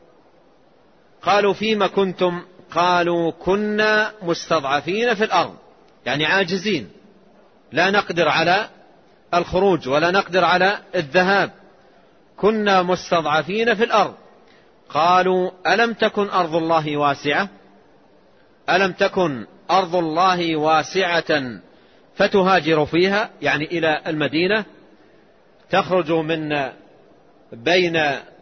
Speaker 2: قالوا: فيما كنتم؟ قالوا: كنا مستضعفين في الأرض، يعني عاجزين، لا نقدر على الخروج ولا نقدر على الذهاب، كنا مستضعفين في الأرض. قالوا: ألم تكن أرض الله واسعة؟ ألم تكن أرض الله واسعة فتهاجر فيها، يعني إلى المدينة، تخرج من بين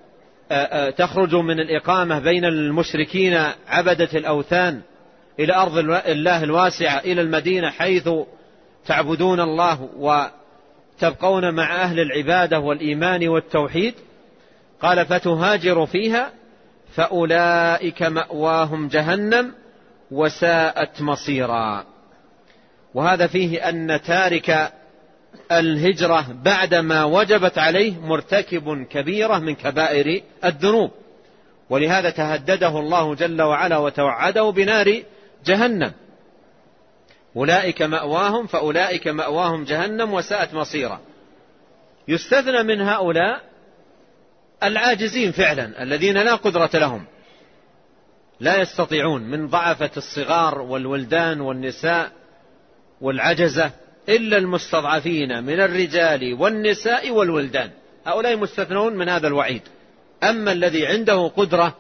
Speaker 2: تخرج من الإقامة بين المشركين عبدة الأوثان إلى أرض الله الواسعة، إلى المدينة حيث تعبدون الله وتبقون مع أهل العبادة والإيمان والتوحيد. قال: فتهاجر فيها فأولئك مأواهم جهنم وساءت مصيرا. وهذا فيه أن تارك الهجرة بعدما وجبت عليه مرتكب كبيرة من كبائر الذنوب، ولهذا تهدده الله جل وعلا وتوعده بنار جهنم. أولئك مأواهم فأولئك مأواهم جهنم وساءت مصيرا. يستثنى من هؤلاء العاجزين فعلا، الذين لا قدرة لهم، لا يستطيعون، من ضعفة الصغار والولدان والنساء والعجزة، إلا المستضعفين من الرجال والنساء والولدان، هؤلاء مستثنون من هذا الوعيد. أما الذي عنده قدرة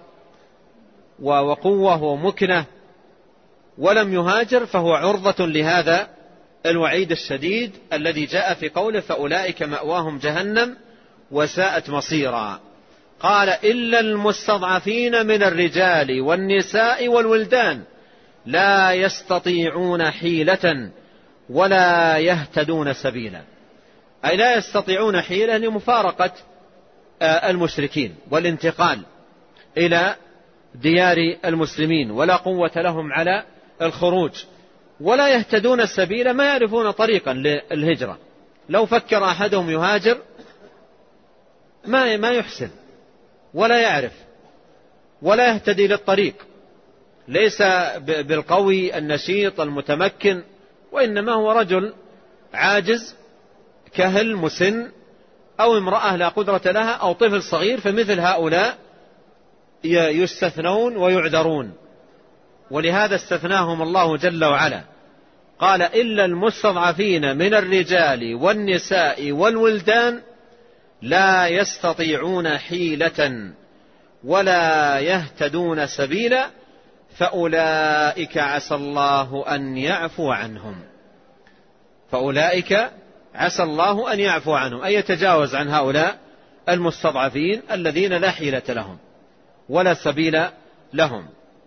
Speaker 2: وقوة ومكنة ولم يهاجر فهو عرضة لهذا الوعيد الشديد الذي جاء في قوله: فأولئك مأواهم جهنم وساءت مصيرا. قال: إلا المستضعفين من الرجال والنساء والولدان لا يستطيعون حيلة ولا يهتدون سبيلا، أي لا يستطيعون حيلة لمفارقة المشركين والانتقال إلى ديار المسلمين، ولا قوة لهم على الخروج، ولا يهتدون السبيل، ما يعرفون طريقا للهجرة. لو فكر أحدهم يهاجر ما ما يحسن ولا يعرف ولا يهتدي للطريق، ليس بالقوي النشيط المتمكن، وإنما هو رجل عاجز كهل مسن أو امرأة لا قدرة لها أو طفل صغير، فمثل هؤلاء يستثنون ويعذرون. ولهذا استثناهم الله جل وعلا، قال إلا المستضعفين من الرجال والنساء والولدان لا يستطيعون حيلة ولا يهتدون سبيلا فأولئك عسى الله أن يعفو عنهم. فأولئك عسى الله أن يعفو عنهم، أي يتجاوز عن هؤلاء المستضعفين الذين لا حيلة لهم ولا سبيل لهم.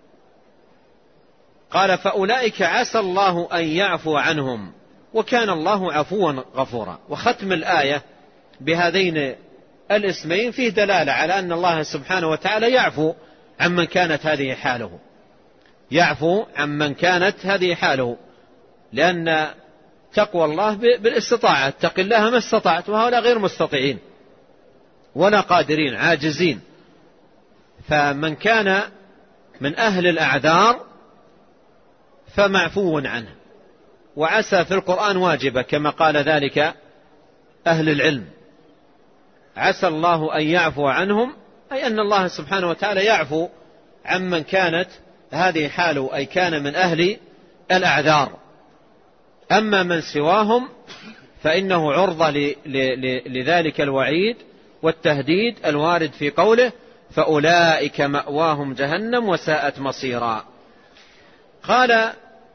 Speaker 2: قال فأولئك عسى الله أن يعفو عنهم وكان الله عفوا غفورا. وختم الآية بهذين الاسمين فيه دلالة على أن الله سبحانه وتعالى يعفو عمن كانت هذه حاله، يعفو عمن كانت هذه حاله، لأن تقوى الله بالاستطاعة، اتق الله ما استطعت، وهؤلاء غير مستطيعين ولا قادرين، عاجزين. فمن كان من أهل الأعذار فمعفو عنه. وعسى في القرآن واجبة كما قال ذلك أهل العلم، عسى الله أن يعفو عنهم، أي أن الله سبحانه وتعالى يعفو عمن كانت هذه حاله، أي كان من أهل الأعذار. أما من سواهم فإنه عرضة لذلك الوعيد والتهديد الوارد في قوله فأولئك مأواهم جهنم وساءت مصيرا. قال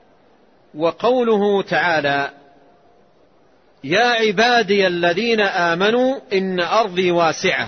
Speaker 2: وقوله تعالى يا عبادي الذين آمنوا إن أرضي واسعة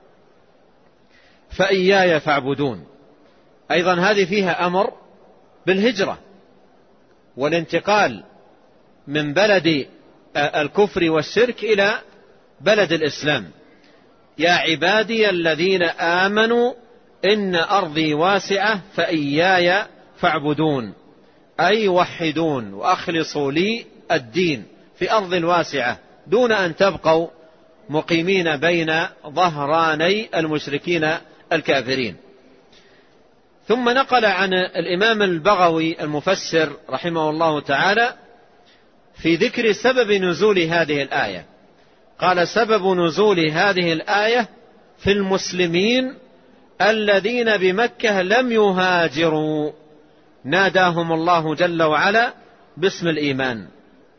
Speaker 2: فإياي فاعبدون، أيضا هذه فيها أمر بالهجرة والانتقال من بلد الكفر والشرك إلى بلد الإسلام. يا عبادي الذين آمنوا إن أرضي واسعة فإياي فاعبدون، أي وحدون وأخلصوا لي الدين في أرض واسعة دون أن تبقوا مقيمين بين ظهراني المشركين الكافرين. ثم نقل عن الإمام البغوي المفسر رحمه الله تعالى في ذكر سبب نزول هذه الآية، قال سبب نزول هذه الآية في المسلمين الذين بمكة لم يهاجروا ناداهم الله جل وعلا باسم الإيمان.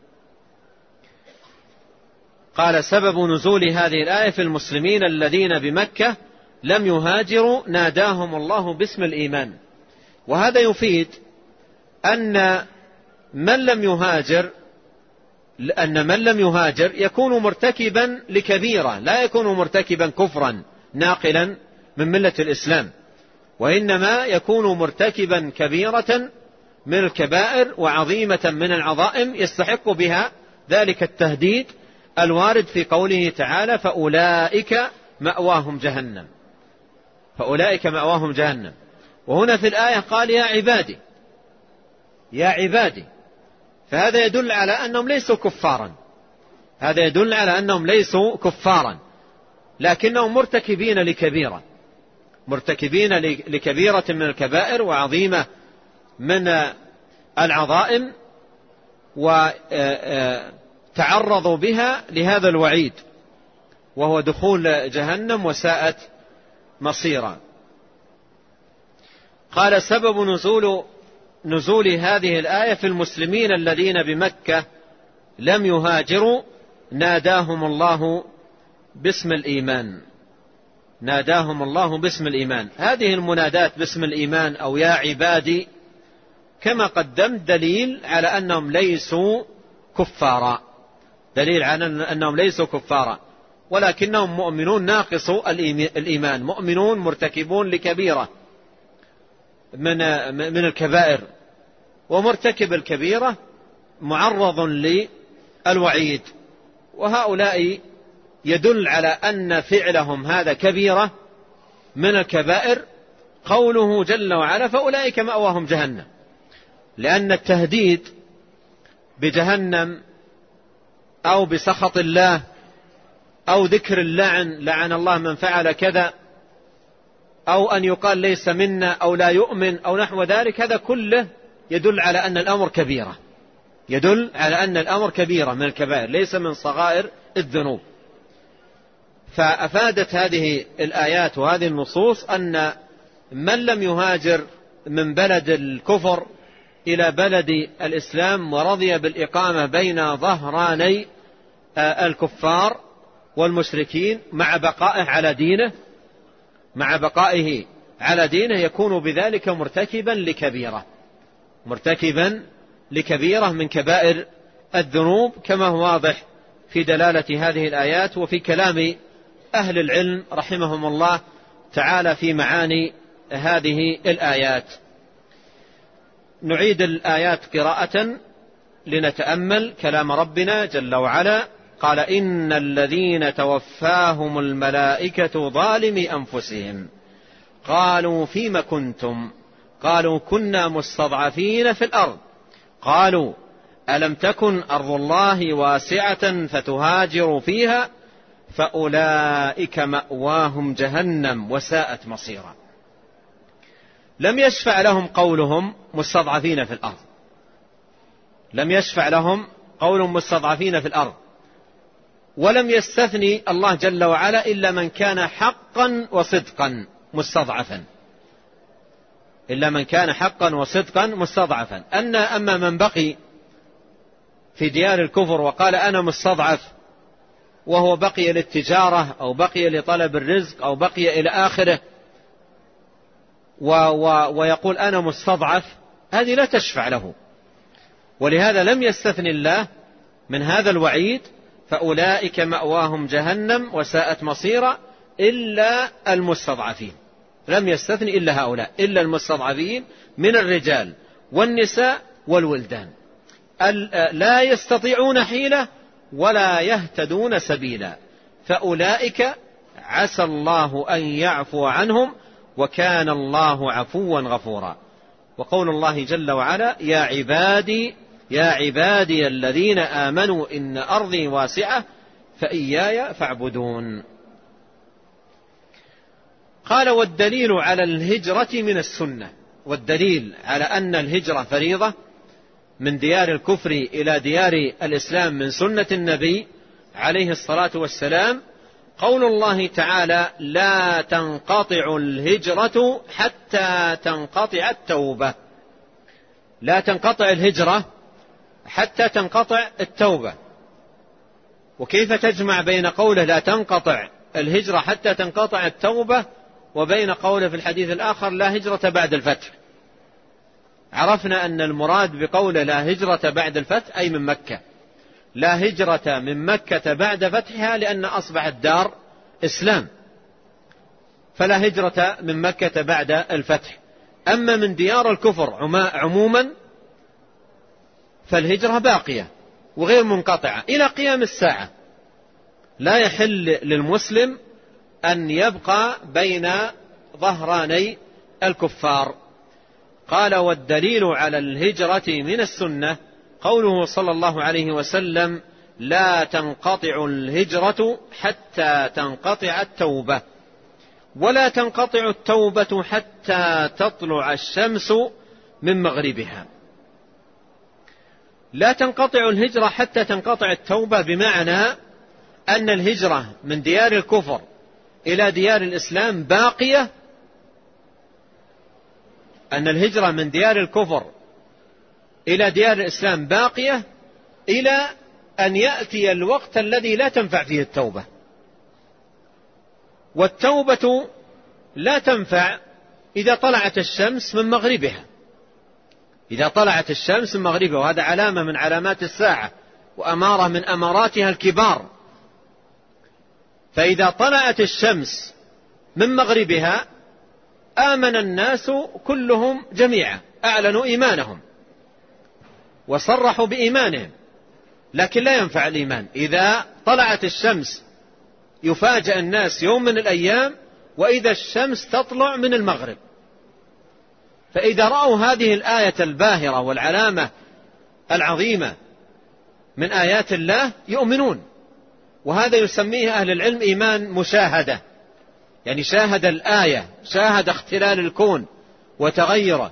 Speaker 2: قال سبب نزول هذه الآية في المسلمين الذين بمكة لم يهاجروا ناداهم الله باسم الإيمان. وهذا يفيد أن من لم يهاجر أن من لم يهاجر يكون مرتكبا لكبيرة، لا يكون مرتكبا كفرا ناقلا من ملة الإسلام، وإنما يكون مرتكبا كبيرة من الكبائر وعظيمة من العظائم يستحق بها ذلك التهديد الوارد في قوله تعالى فأولئك مأواهم جهنم، فأولئك مأواهم جهنم. وهنا في الآية قال يا عبادي، يا عبادي، فهذا يدل على أنهم ليسوا كفارا، هذا يدل على أنهم ليسوا كفارا لكنهم مرتكبين لكبيرة، مرتكبين لكبيرة من الكبائر وعظيمة من العظائم، وتعرضوا بها لهذا الوعيد وهو دخول جهنم وساءت مصيرا. قال سبب نزول نزول هذه الآية في المسلمين الذين بمكة لم يهاجروا ناداهم الله باسم الإيمان، ناداهم الله باسم الإيمان. هذه المنادات باسم الإيمان أو يا عبادي كما قدمت دليل على أنهم ليسوا كفارا، دليل على أنهم ليسوا كفارا ولكنهم مؤمنون ناقصوا الإيمان، مؤمنون مرتكبون لكبيرة من من الكبائر، ومرتكب الكبيرة معرض للوعيد. وهؤلاء يدل على أن فعلهم هذا كبيرة من الكبائر قوله جل وعلا فأولئك مأواهم جهنم، لأن التهديد بجهنم أو بسخط الله أو ذكر اللعن، لعن الله من فعل كذا، أو أن يقال ليس منا أو لا يؤمن أو نحو ذلك، هذا كله يدل على أن الأمر كبيرة، يدل على أن الأمر كبيرة من الكبائر ليس من صغائر الذنوب. فأفادت هذه الآيات وهذه النصوص أن من لم يهاجر من بلد الكفر إلى بلد الإسلام ورضي بالإقامة بين ظهراني الكفار والمشركين مع بقائه على دينه مع بقائه على دينه يكون بذلك مرتكبا لكبيرة مرتكبا لكبيرة من كبائر الذنوب، كما هو واضح في دلالة هذه الآيات وفي كلام أهل العلم رحمهم الله تعالى في معاني هذه الآيات. نعيد الآيات قراءة لنتأمل كلام ربنا جل وعلا. قال: إن الذين توفاهم الملائكة ظالمي أنفسهم قالوا فيم كنتم قالوا كنا مستضعفين في الأرض قالوا ألم تكن أرض الله واسعة فتهاجروا فيها فأولئك مأواهم جهنم وساءت مصيرا. لم يشفع لهم قولهم مستضعفين في الأرض لم يشفع لهم قولهم مستضعفين في الأرض ولم يستثني الله جل وعلا إلا من كان حقا وصدقا مستضعفا إلا من كان حقا وصدقا مستضعفا. أن أما من بقي في ديار الكفر وقال أنا مستضعف وهو بقي للتجارة أو بقي لطلب الرزق أو بقي إلى آخره و و ويقول أنا مستضعف، هذه لا تشفع له. ولهذا لم يستثني الله من هذا الوعيد فأولئك مأواهم جهنم وساءت مصيرا إلا المستضعفين. لم يستثني إلا هؤلاء إلا المستضعفين من الرجال والنساء والولدان لا يستطيعون حيلة ولا يهتدون سبيلا فأولئك عسى الله أن يعفو عنهم وكان الله عفوا غفورا. وقول الله جل وعلا: يا عبادي يا عبادي الذين آمنوا إن أرضي واسعة فإياي فاعبدون. قال: والدليل على الهجرة من السنة. والدليل على أن الهجرة فريضة من ديار الكفر إلى ديار الإسلام من سنة النبي عليه الصلاة والسلام قول الله تعالى: لا تنقطع الهجرة حتى تنقطع التوبة. لا تنقطع الهجرة حتى تنقطع التوبة. وكيف تجمع بين قوله لا تنقطع الهجرة حتى تنقطع التوبة وبين قوله في الحديث الآخر لا هجرة بعد الفتح؟ عرفنا أن المراد بقوله لا هجرة بعد الفتح أي من مكة، لا هجرة من مكة بعد فتحها لأن أصبحت دار إسلام، فلا هجرة من مكة بعد الفتح. أما من ديار الكفر عموما فالهجرة باقية وغير منقطعة إلى قيام الساعة. لا يحل للمسلم أن يبقى بين ظهراني الكفار. قال: والدليل على الهجرة من السنة قوله صلى الله عليه وسلم: لا تنقطع الهجرة حتى تنقطع التوبة ولا تنقطع التوبة حتى تطلع الشمس من مغربها. لا تنقطع الهجرة حتى تنقطع التوبة بمعنى أن الهجرة من ديار الكفر إلى ديار الإسلام باقية، أن الهجرة من ديار الكفر إلى ديار الإسلام باقية إلى أن يأتي الوقت الذي لا تنفع فيه التوبة. والتوبة لا تنفع إذا طلعت الشمس من مغربها، إذا طلعت الشمس من مغربها، وهذا علامة من علامات الساعة وأمارة من أماراتها الكبار. فإذا طلعت الشمس من مغربها آمن الناس كلهم جميعا، أعلنوا إيمانهم وصرحوا بإيمانهم، لكن لا ينفع الإيمان إذا طلعت الشمس. يفاجأ الناس يوم من الأيام وإذا الشمس تطلع من المغرب. فإذا رأوا هذه الآية الباهرة والعلامة العظيمة من آيات الله يؤمنون، وهذا يسميه أهل العلم إيمان مشاهدة، يعني شاهد الآية، شاهد اختلال الكون وتغيره،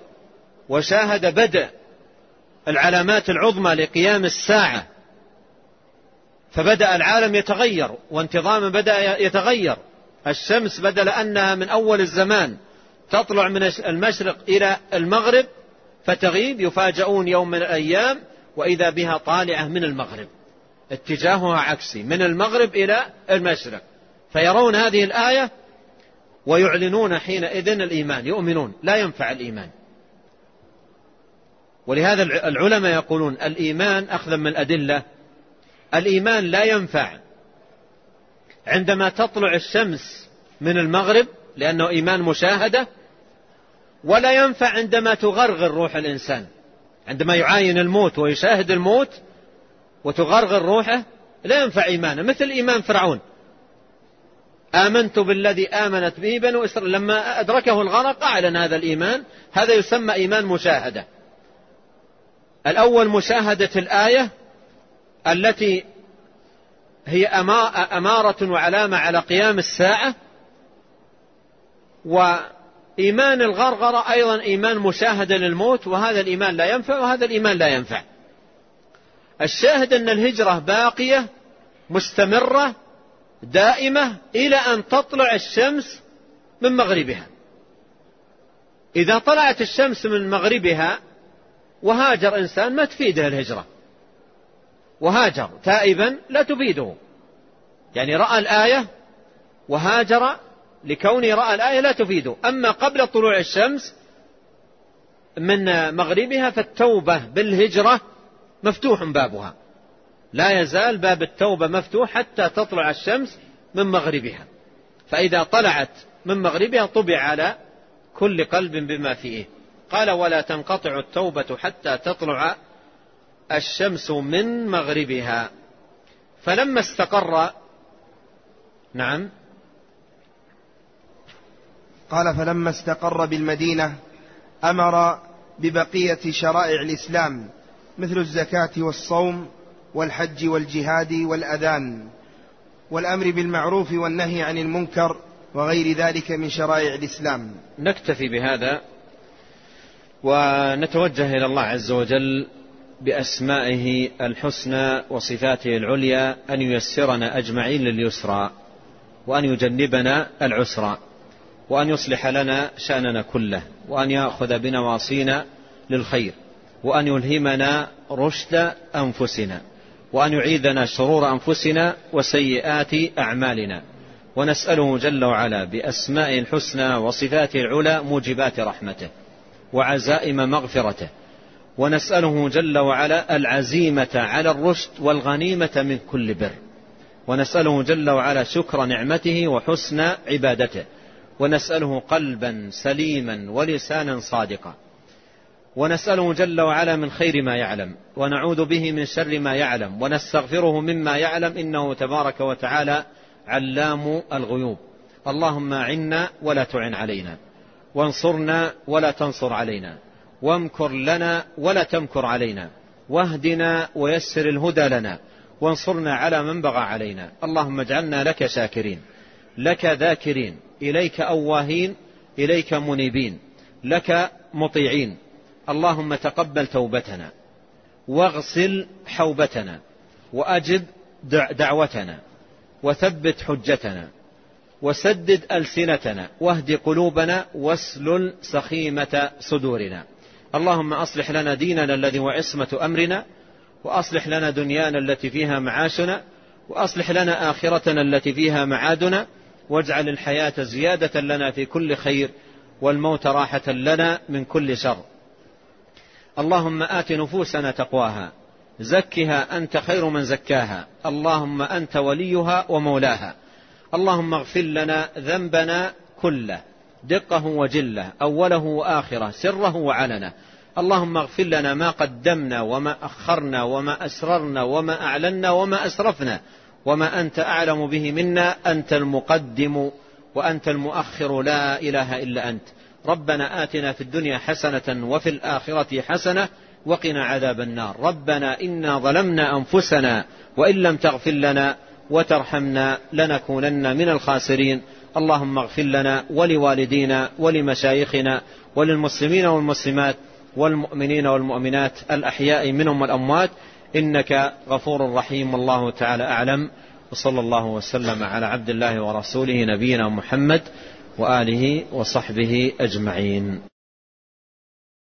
Speaker 2: وشاهد بدء العلامات العظمى لقيام الساعة، فبدأ العالم يتغير وانتظام بدأ يتغير. الشمس بدل أنها من أول الزمان تطلع من المشرق إلى المغرب فتغيب، يفاجؤون يوم من الأيام وإذا بها طالعة من المغرب، اتجاهها عكسي من المغرب إلى المشرق، فيرون هذه الآية ويعلنون حينئذ الإيمان، يؤمنون. لا ينفع الإيمان. ولهذا العلماء يقولون الإيمان أخذا من الأدلة، الإيمان لا ينفع عندما تطلع الشمس من المغرب لأنه إيمان مشاهدة، ولا ينفع عندما تغرغر روح الإنسان، عندما يعاين الموت ويشاهد الموت وتغرغر روحه لا ينفع إيمانه. مثل إيمان فرعون، آمنت بالذي آمنت به بنو إسرائيل، لما أدركه الغرق أعلن هذا الإيمان. هذا يسمى إيمان مشاهدة. الأول مشاهدة الآية التي هي أمارة وعلامة على قيام الساعة، وإيمان الغرغرة أيضا إيمان مشاهدة للموت، وهذا الإيمان لا ينفع وهذا الإيمان لا ينفع. الشاهد أن الهجرة باقية مستمرة دائمة إلى أن تطلع الشمس من مغربها. إذا طلعت الشمس من مغربها وهاجر إنسان ما تفيده الهجرة، وهاجر تائبا لا تفيده، يعني رأى الآية وهاجر لكونه رأى الآية لا تفيده. أما قبل طلوع الشمس من مغربها فالتوبة بالهجرة مفتوح بابها، لا يزال باب التوبة مفتوح حتى تطلع الشمس من مغربها. فإذا طلعت من مغربها طبع على كل قلب بما فيه. قال ولا تنقطع التوبة حتى تطلع الشمس من مغربها. فلما استقر، نعم،
Speaker 1: قال فلما استقر بالمدينة أمر ببقية شرائع الإسلام مثل الزكاة والصوم والحج والجهاد والأذان والأمر بالمعروف والنهي عن المنكر وغير ذلك من شرائع الإسلام.
Speaker 2: نكتفي بهذا ونتوجه إلى الله عز وجل بأسمائه الحسنى وصفاته العليا أن ييسرنا أجمعين لليسرى، وأن يجنبنا العسرى، وأن يصلح لنا شأننا كله، وأن يأخذ بنواصينا للخير، وأن يلهمنا رشد أنفسنا، وأن يعيذنا شرور أنفسنا وسيئات أعمالنا. ونسأله جل وعلا بأسمائه الحسنى وصفاته العلى موجبات رحمته وعزائم مغفرته، ونسأله جل وعلا العزيمة على الرشد والغنيمة من كل بر، ونسأله جل وعلا شكر نعمته وحسن عبادته، ونسأله قلبا سليما ولسانا صادقا، ونسأله جل وعلا من خير ما يعلم، ونعوذ به من شر ما يعلم، ونستغفره مما يعلم، إنه تبارك وتعالى علام الغيوب. اللهم أعنا ولا تعن علينا، وانصرنا ولا تنصر علينا، وامكر لنا ولا تمكر علينا، واهدنا ويسر الهدى لنا، وانصرنا على من بغى علينا. اللهم اجعلنا لك شاكرين، لك ذاكرين، إليك أواهين، إليك منيبين، لك مطيعين. اللهم تقبل توبتنا، واغسل حوبتنا، وأجب دعوتنا، وثبت حجتنا، وسدد ألسنتنا، واهد قلوبنا، واسلل سخيمة صدورنا. اللهم أصلح لنا ديننا الذي هو عصمة أمرنا، وأصلح لنا دنيانا التي فيها معاشنا، وأصلح لنا آخرتنا التي فيها معادنا، واجعل الحياة زيادة لنا في كل خير، والموت راحة لنا من كل شر. اللهم آت نفوسنا تقواها، زكها أنت خير من زكاها، اللهم أنت وليها ومولاها. اللهم اغفر لنا ذنبنا كله، دقه وجله، أوله وآخره، سره وعلنه. اللهم اغفر لنا ما قدمنا وما أخرنا وما أسررنا وما أعلنا وما أسرفنا، وما أنت أعلم به منا. أنت المقدم وأنت المؤخر، لا إله إلا أنت. ربنا آتنا في الدنيا حسنة وفي الآخرة حسنة وقنا عذاب النار. ربنا إنا ظلمنا أنفسنا وإن لم تغفر لنا وترحمنا لنكونن من الخاسرين. اللهم اغفر لنا ولوالدينا ولمشايخنا وللمسلمين والمسلمات والمؤمنين والمؤمنات الأحياء منهم والأموات، إنك غفور رحيم. والله تعالى أعلم، وصلى الله وسلم على عبد الله ورسوله نبينا محمد وآله وصحبه أجمعين.